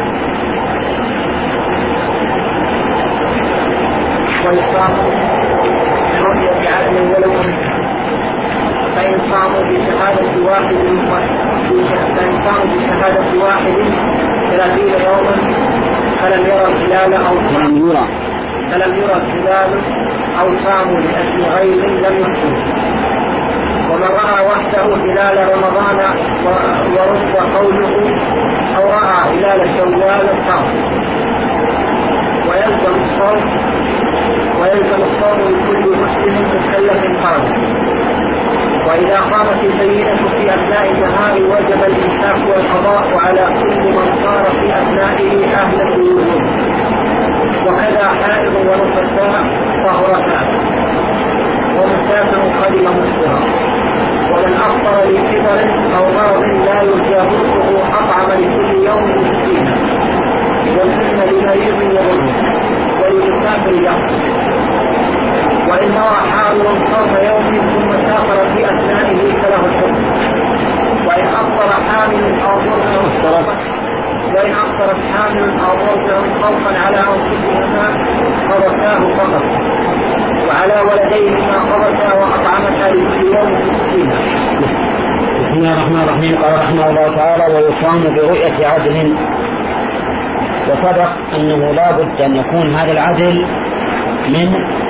ويصام برؤية عدل ولو فإن صاموا بشهادة واحد فإن صاموا بشهادة واحد ثلاثين يوما فلم يرى الهلال أو فلم يرى فلم يرى الهلال أو صاموا لأجل غير لم يكن. ومن رأى وحده هلال رمضان ورد قوله أو رأى هلال شوال صام ويلزم الصوم ويلزم الصوم لكل مسلم مكلف فرض. وإذا قامت البينة في أثناء النهار وجب الإمساك والقضاء على كل من صار في أثنائه أهلا للوجوب، وكذا حائض ونفساء طهرتان ومسافر قدم مسلما. ومن أفطر لكبر أو مرض لا يجاوزه أطعم لكل يوم مسكينا والسن لمريض يضره ولمسافر يقصر. وإن روى حامل صوم يوم ثم سافر في أثنائه فله الحكم. وإن أفطر حامل أو مرض وإن أفطرت حامل أو مرض خوفا على أنفسهما قضتاه فقط، وعلى ولديهما قضتا وأطعمتا لكل يوم مسكينا. بسم الله الرحمن الرحيم. قال رحمه الله تعالى ويقام برؤية عدل. وصدق أنه لا بد أن يكون هذا العدل من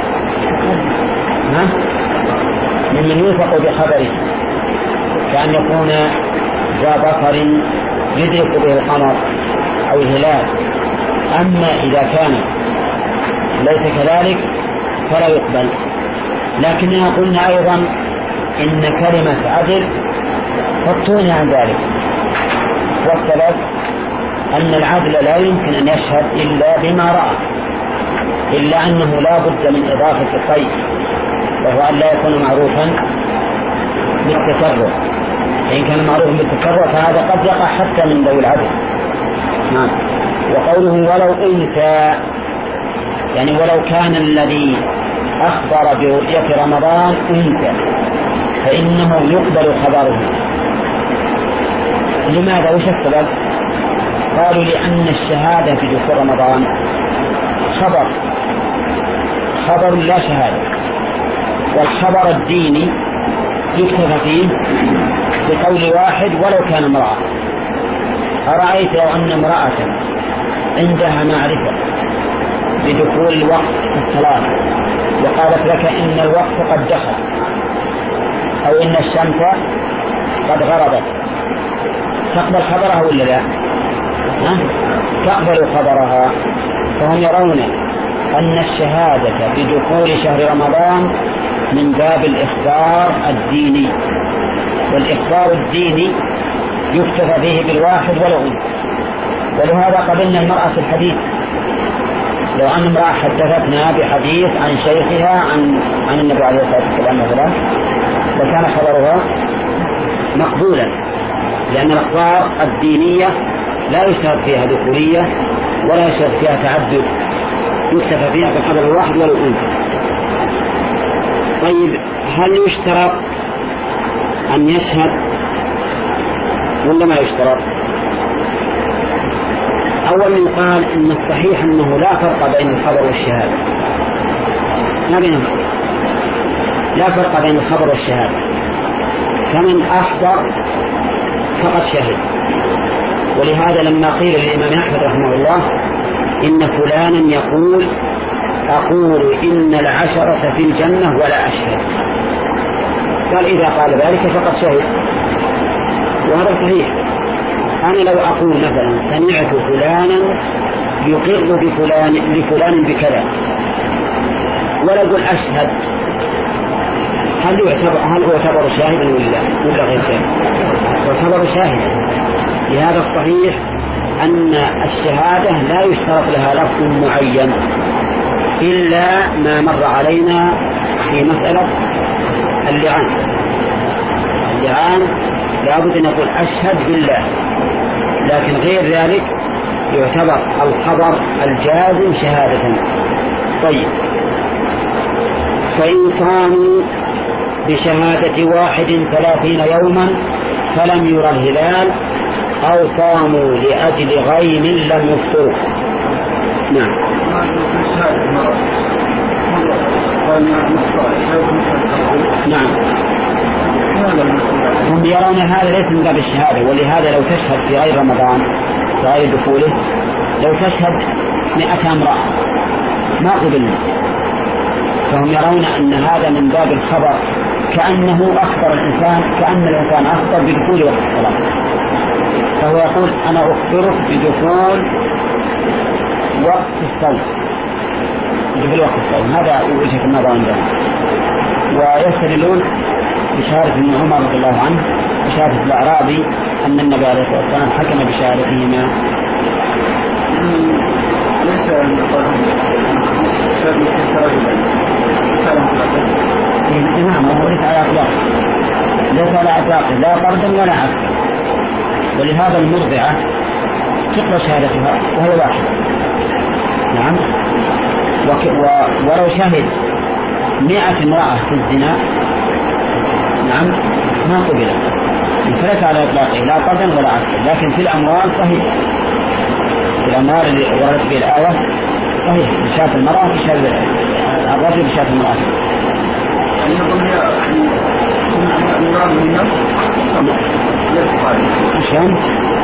ممن يوثق بخبره، كأن يكون ذا بصر يدرك به القمر أو الهلال. أما إذا كان ليس كذلك فلا يقبل. لكننا قلنا أيضا إن كلمة عدل فالطون عن ذلك، والثلاث أن العدل لا يمكن أن يشهد إلا بما رأى، إلا أنه لا بد من إضافة الطيب، وهو أن لا يكون معروفا بالتسرع. إن كان معروفا بالتسرع فهذا قد يقع حتى من ذوي العدل. نعم. وقوله ولو أنثى يعني ولو كان الذي أخبر برؤية رمضان أنثى فإنه يقبل خبره. لماذا؟ وش السبب؟ قالوا لأن الشهادة في دخول رمضان خبر خبر لا شهادة، والخبر الديني يكتفى فيه بقول واحد ولو كان امرأة. أرأيت لو أن امرأة عندها معرفة بدخول الوقت في الصلاة وقالت لك إن الوقت قد دخل أو إن الشمس قد غربت، تقبل خبرها ولا لا؟ ها؟ تقبل خبرها. فهم يرون أن الشهادة بدخول شهر رمضان من باب الإخبار الديني، والإخبار الديني يكتفى به بالواحد ولو أنثى. ولهذا قبلنا المرأة في الحديث لو أن امرأة حدثتنا بحديث عن شيخها عن عن النبي عليه الصلاة والسلام مثلا لكان خبرها مقبولا، لأن الأخبار الدينية لا يشترط فيها ذكورية ولا يشترط فيها تعدد، يكتفى فيها بالخبر الواحد ولا الأنثى. طيب هل يشترط أن يشهد ولا ما يشترط؟ أولا يقال إن الصحيح أنه لا فرق بين الخبر والشهادة، ما بينهم لا فرق بين الخبر والشهادة، فمن أحضر فقد شهد. ولهذا لما قيل للإمام أحمد رحمه الله إن فلانا يقول أقول إن العشرة في الجنة ولا أشهد، قال إذا قال ذلك فقد شهد، وهذا صحيح. أنا لو أقول مثلا سمعت فلانا يقر بفلان لفلان بكذا ولا أقول أشهد، هل يعتبر هل هو يعتبر شاهدا ولا ولا غير شاهد؟ يعتبر شاهدا. لهذا الصحيح أن الشهادة لا يشترط لها لفظ معين إلا ما مر علينا في مسألة اللعان. اللعان لابد أن يقول أشهد بالله، لكن غير ذلك يعتبر الخبر الجازم شهادة. طيب فإن كانوا بشهادة واحد ثلاثين يوما فلم يرى الهلال أو صاموا لأجل غيم لم يفطروا. نعم. نعم. هم يرون هذا ليس من باب الشهادة، ولهذا لو تشهد في غير رمضان في غير دخوله، لو تشهد مئة امرأة ما قبلنا، فهم يرون أن هذا من باب الخبر، كأنه أخبر الإنسان كأن الإنسان أخبر بدخول وقت الصلاة، فهو يقول أنا أخبرك بدخول وقت الصوم، بدخول وقت الصوم. هذا وجهة النظر عندهم. ويستدلون بشهادة ابن عمر رضي الله عنه وشهادة الأعرابي أن النبي عليه الصلاة والسلام حكم بشهادتهما. ليس نعم، وهو ليس على أطلاق ليس على أطلاق لا طردا ولا عكسا. ولهذا المرضعة تقبل شهادتها وهي واحدة. نعم. ولو شهد مئة امرأة في الزنا نعم ما قبلت، فليس على إطلاقه لا طردا ولا عكسا. لكن في الأموال صحيح، في الأموال اللي وردت به الآية صحيح، بشهادة المرأة بشهادة الرجل بشهادة المرأة. عشان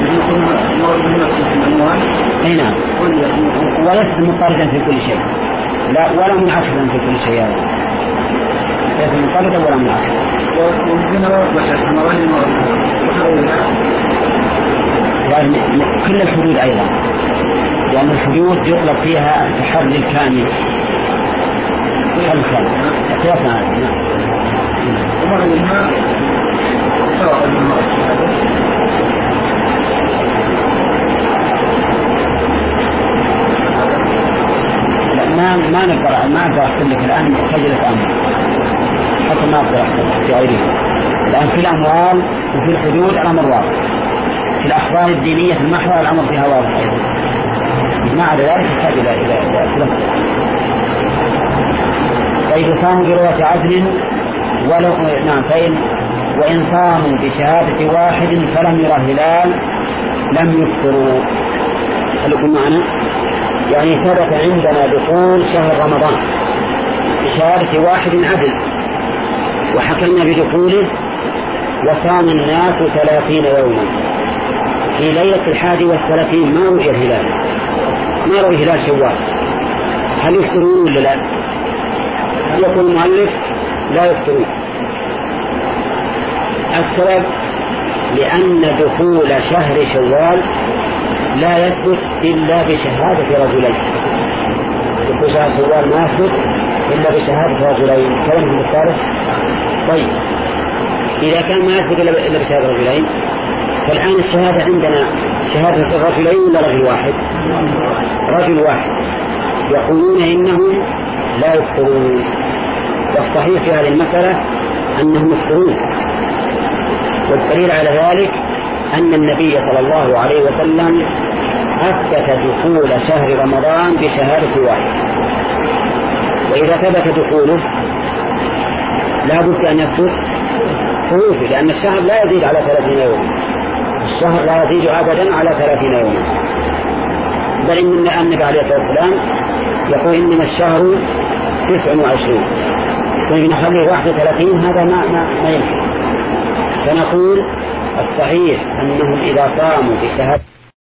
اي نعم، وليس مضطردا في كل شيء، لا ولا منعكسا في كل شيء، ليس مضطردا ولا منعكسا. يعني كل الحدود ايضا، لان الحدود يطلق فيها التحري الكامل خلفا احتياطا هذا. ما ما نقدر ما أقدر أحكم لك الآن سجلت أمر حتى ما أقدر أحكم في غيره. الآن في الأموال وفي الحدود الأمر واضح، في الأخبار الدينية المحور الأمر فيها واضح أيضا، ما عدا ذلك يحتاج إلى إلى إلى فإذا صاموا برؤية عدل ولو نعم فإن وإن صاموا بشهادة واحد فلم يرى الهلال لم يفطروا. هل يكون معنا؟ يعني ثبت عندنا دخول شهر رمضان بشهادة واحد عدل وحكمنا بدخوله وصام الناس ثلاثين يوما، في ليلة الحادي والثلاثين ما رؤي الهلال، ما رؤي هلال شوال، هل يفطرون ولا لا؟ هل يقول المؤلف لا يفطرون؟ السبب لأن دخول شهر شوال لا يثبت إلا بشهادة رجلين، دخول شهر شوال ما يثبت إلا بشهادة رجلين. كلام الثالث. طيب إذا كان ما يثبت إلا بشهادة رجلين، فالآن الشهادة عندنا شهادة الرجلين ولا رجل واحد؟ رجل واحد. يقولون إنهم لا يكفرون، والصحيح في هذه المسألة أنهم يكفرون، والدليل على ذلك أن النبي صلى الله عليه وسلم أثبت دخول شهر رمضان بشهادة واحد، وإذا ثبت دخوله لا بد أن يثبت خروجه، لأن الشهر لا يزيد على ثلاثين يوم، الشهر لا يزيد أبدا على ثلاثين يوم، بل إن النبي عليه الصلاة والسلام يقول إنما الشهر تسع وعشرين، فنخليه واحد وثلاثين هذا ما, ما, ما يمكن. فنقول الصحيح أنهم إذا قاموا بشهادة